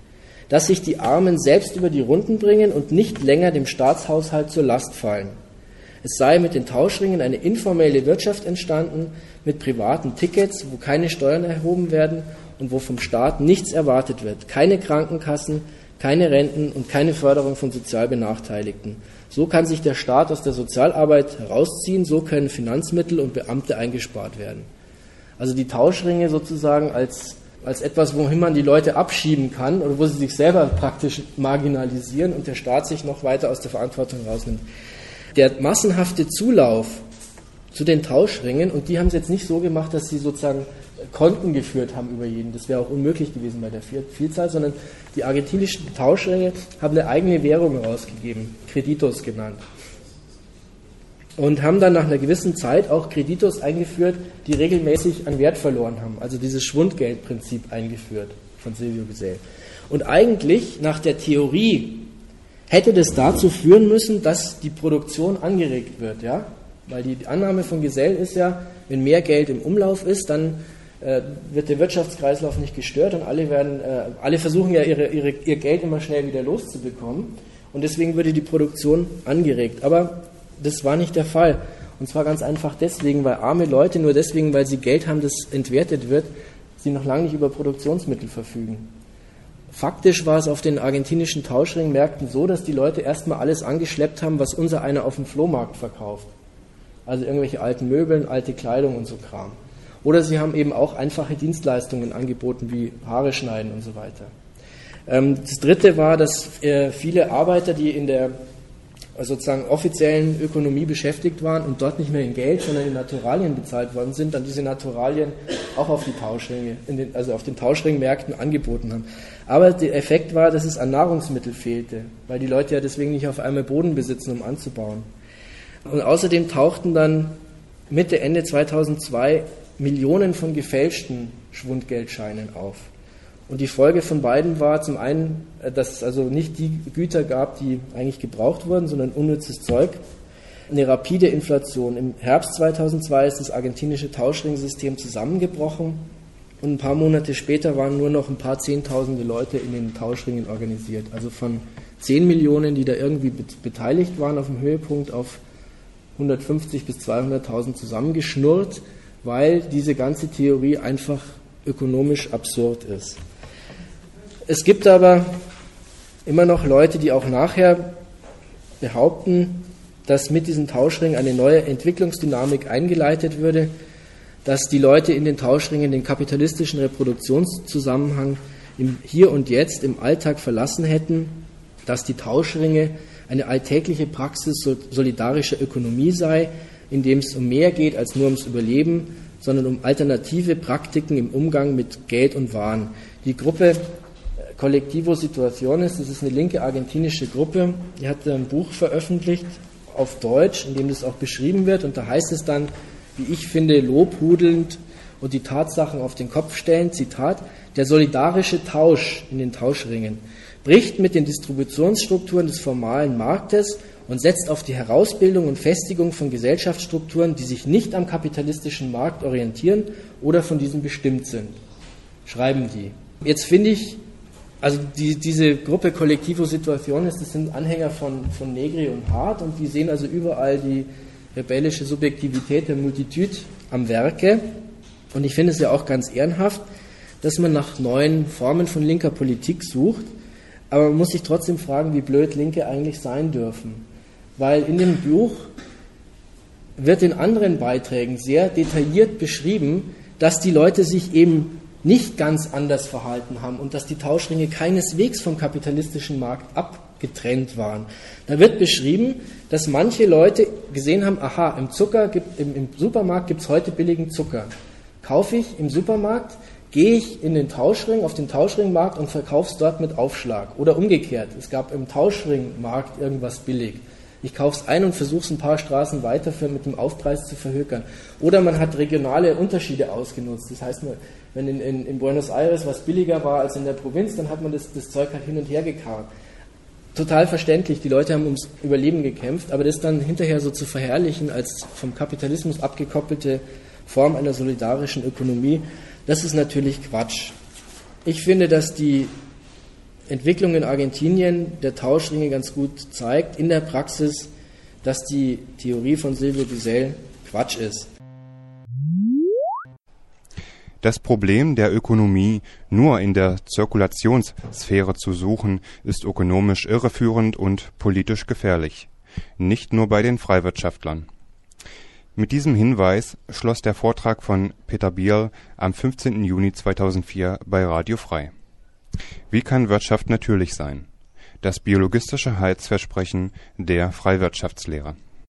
dass sich die Armen selbst über die Runden bringen und nicht länger dem Staatshaushalt zur Last fallen. Es sei mit den Tauschringen eine informelle Wirtschaft entstanden, mit privaten Tickets, wo keine Steuern erhoben werden und wo vom Staat nichts erwartet wird. Keine Krankenkassen, keine Renten und keine Förderung von sozial Benachteiligten. So kann sich der Staat aus der Sozialarbeit herausziehen, so können Finanzmittel und Beamte eingespart werden. Also die Tauschringe sozusagen als als etwas, wohin man die Leute abschieben kann oder wo sie sich selber praktisch marginalisieren und der Staat sich noch weiter aus der Verantwortung rausnimmt. Der massenhafte Zulauf zu den Tauschringen, und die haben es jetzt nicht so gemacht, dass sie sozusagen Konten geführt haben über jeden, das wäre auch unmöglich gewesen bei der Vielzahl, sondern die argentinischen Tauschringe haben eine eigene Währung herausgegeben, Creditos genannt. Und haben dann nach einer gewissen Zeit auch Kreditos eingeführt, die regelmäßig an Wert verloren haben. Also dieses Schwundgeldprinzip eingeführt von Silvio Gesell. Und eigentlich, nach der Theorie, hätte das dazu führen müssen, dass die Produktion angeregt wird. Ja? Weil die Annahme von Gesell ist ja, wenn mehr Geld im Umlauf ist, dann äh, wird der Wirtschaftskreislauf nicht gestört und alle, werden, äh, alle versuchen ja ihre, ihre, ihr Geld immer schnell wieder loszubekommen. Und deswegen würde die Produktion angeregt. Aber das war nicht der Fall. Und zwar ganz einfach deswegen, weil arme Leute nur deswegen, weil sie Geld haben, das entwertet wird, sie noch lange nicht über Produktionsmittel verfügen. Faktisch war es auf den argentinischen Tauschringmärkten so, dass die Leute erstmal alles angeschleppt haben, was unser einer auf dem Flohmarkt verkauft. Also irgendwelche alten Möbeln, alte Kleidung und so Kram. Oder sie haben eben auch einfache Dienstleistungen angeboten, wie Haare schneiden und so weiter. Das dritte war, dass viele Arbeiter, die in der sozusagen offiziellen Ökonomie beschäftigt waren und dort nicht mehr in Geld, sondern in Naturalien bezahlt worden sind, dann diese Naturalien auch auf die Tauschringe, in den, also auf den Tauschringmärkten angeboten haben. Aber der Effekt war, dass es an Nahrungsmittel fehlte, weil die Leute ja deswegen nicht auf einmal Boden besitzen, um anzubauen. Und außerdem tauchten dann Mitte, Ende zweitausendzwei Millionen von gefälschten Schwundgeldscheinen auf. Und die Folge von beiden war zum einen, dass es also nicht die Güter gab, die eigentlich gebraucht wurden, sondern unnützes Zeug. Eine rapide Inflation. Im Herbst zweitausendzwei ist das argentinische Tauschringsystem zusammengebrochen und ein paar Monate später waren nur noch ein paar Zehntausende Leute in den Tauschringen organisiert. Also von zehn Millionen, die da irgendwie beteiligt waren auf dem Höhepunkt, auf hundertfünfzig bis zweihunderttausend zusammengeschnurrt, weil diese ganze Theorie einfach ökonomisch absurd ist. Es gibt aber immer noch Leute, die auch nachher behaupten, dass mit diesem Tauschring eine neue Entwicklungsdynamik eingeleitet würde, dass die Leute in den Tauschringen den kapitalistischen Reproduktionszusammenhang im Hier und Jetzt im Alltag verlassen hätten, dass die Tauschringe eine alltägliche Praxis solidarischer Ökonomie sei, in dem es um mehr geht als nur ums Überleben, sondern um alternative Praktiken im Umgang mit Geld und Waren. Die Gruppe Collectivo Situaciones, das ist eine linke argentinische Gruppe, die hat ein Buch veröffentlicht auf Deutsch, in dem das auch beschrieben wird, und da heißt es dann, wie ich finde, lobhudelnd und die Tatsachen auf den Kopf stellen, Zitat, der solidarische Tausch in den Tauschringen bricht mit den Distributionsstrukturen des formalen Marktes und setzt auf die Herausbildung und Festigung von Gesellschaftsstrukturen, die sich nicht am kapitalistischen Markt orientieren oder von diesem bestimmt sind. Schreiben die. Jetzt finde ich, also die, diese Gruppe Collectivo Situaciones, das sind Anhänger von, von Negri und Hart, und die sehen also überall die rebellische Subjektivität der Multitude am Werke. Und ich finde es ja auch ganz ehrenhaft, dass man nach neuen Formen von linker Politik sucht, aber man muss sich trotzdem fragen, wie blöd Linke eigentlich sein dürfen. Weil in dem Buch wird in anderen Beiträgen sehr detailliert beschrieben, dass die Leute sich eben nicht ganz anders verhalten haben und dass die Tauschringe keineswegs vom kapitalistischen Markt abgetrennt waren. Da wird beschrieben, dass manche Leute gesehen haben, aha, im, Zucker gibt, im, im Supermarkt gibt es heute billigen Zucker. Kaufe ich im Supermarkt, gehe ich in den Tauschring, auf den Tauschringmarkt und verkaufe es dort mit Aufschlag. Oder umgekehrt, es gab im Tauschringmarkt irgendwas billig. Ich kaufe es ein und versuche es ein paar Straßen weiter für, mit dem Aufpreis zu verhökern. Oder man hat regionale Unterschiede ausgenutzt. Das heißt, wenn in, in, in Buenos Aires was billiger war als in der Provinz, dann hat man das, das Zeug halt hin und her gekarrt. Total verständlich, die Leute haben ums Überleben gekämpft, aber das dann hinterher so zu verherrlichen als vom Kapitalismus abgekoppelte Form einer solidarischen Ökonomie, das ist natürlich Quatsch. Ich finde, dass die Entwicklung in Argentinien der Tauschringe ganz gut zeigt, in der Praxis, dass die Theorie von Silvio Gesell Quatsch ist. Das Problem der Ökonomie nur in der Zirkulationssphäre zu suchen, ist ökonomisch irreführend und politisch gefährlich. Nicht nur bei den Freiwirtschaftlern. Mit diesem Hinweis schloss der Vortrag von Peter Bierl am fünfzehnten Juni zweitausendvier bei Radio Frei. Wie kann Wirtschaft natürlich sein? Das biologistische Heilsversprechen der Freiwirtschaftslehre.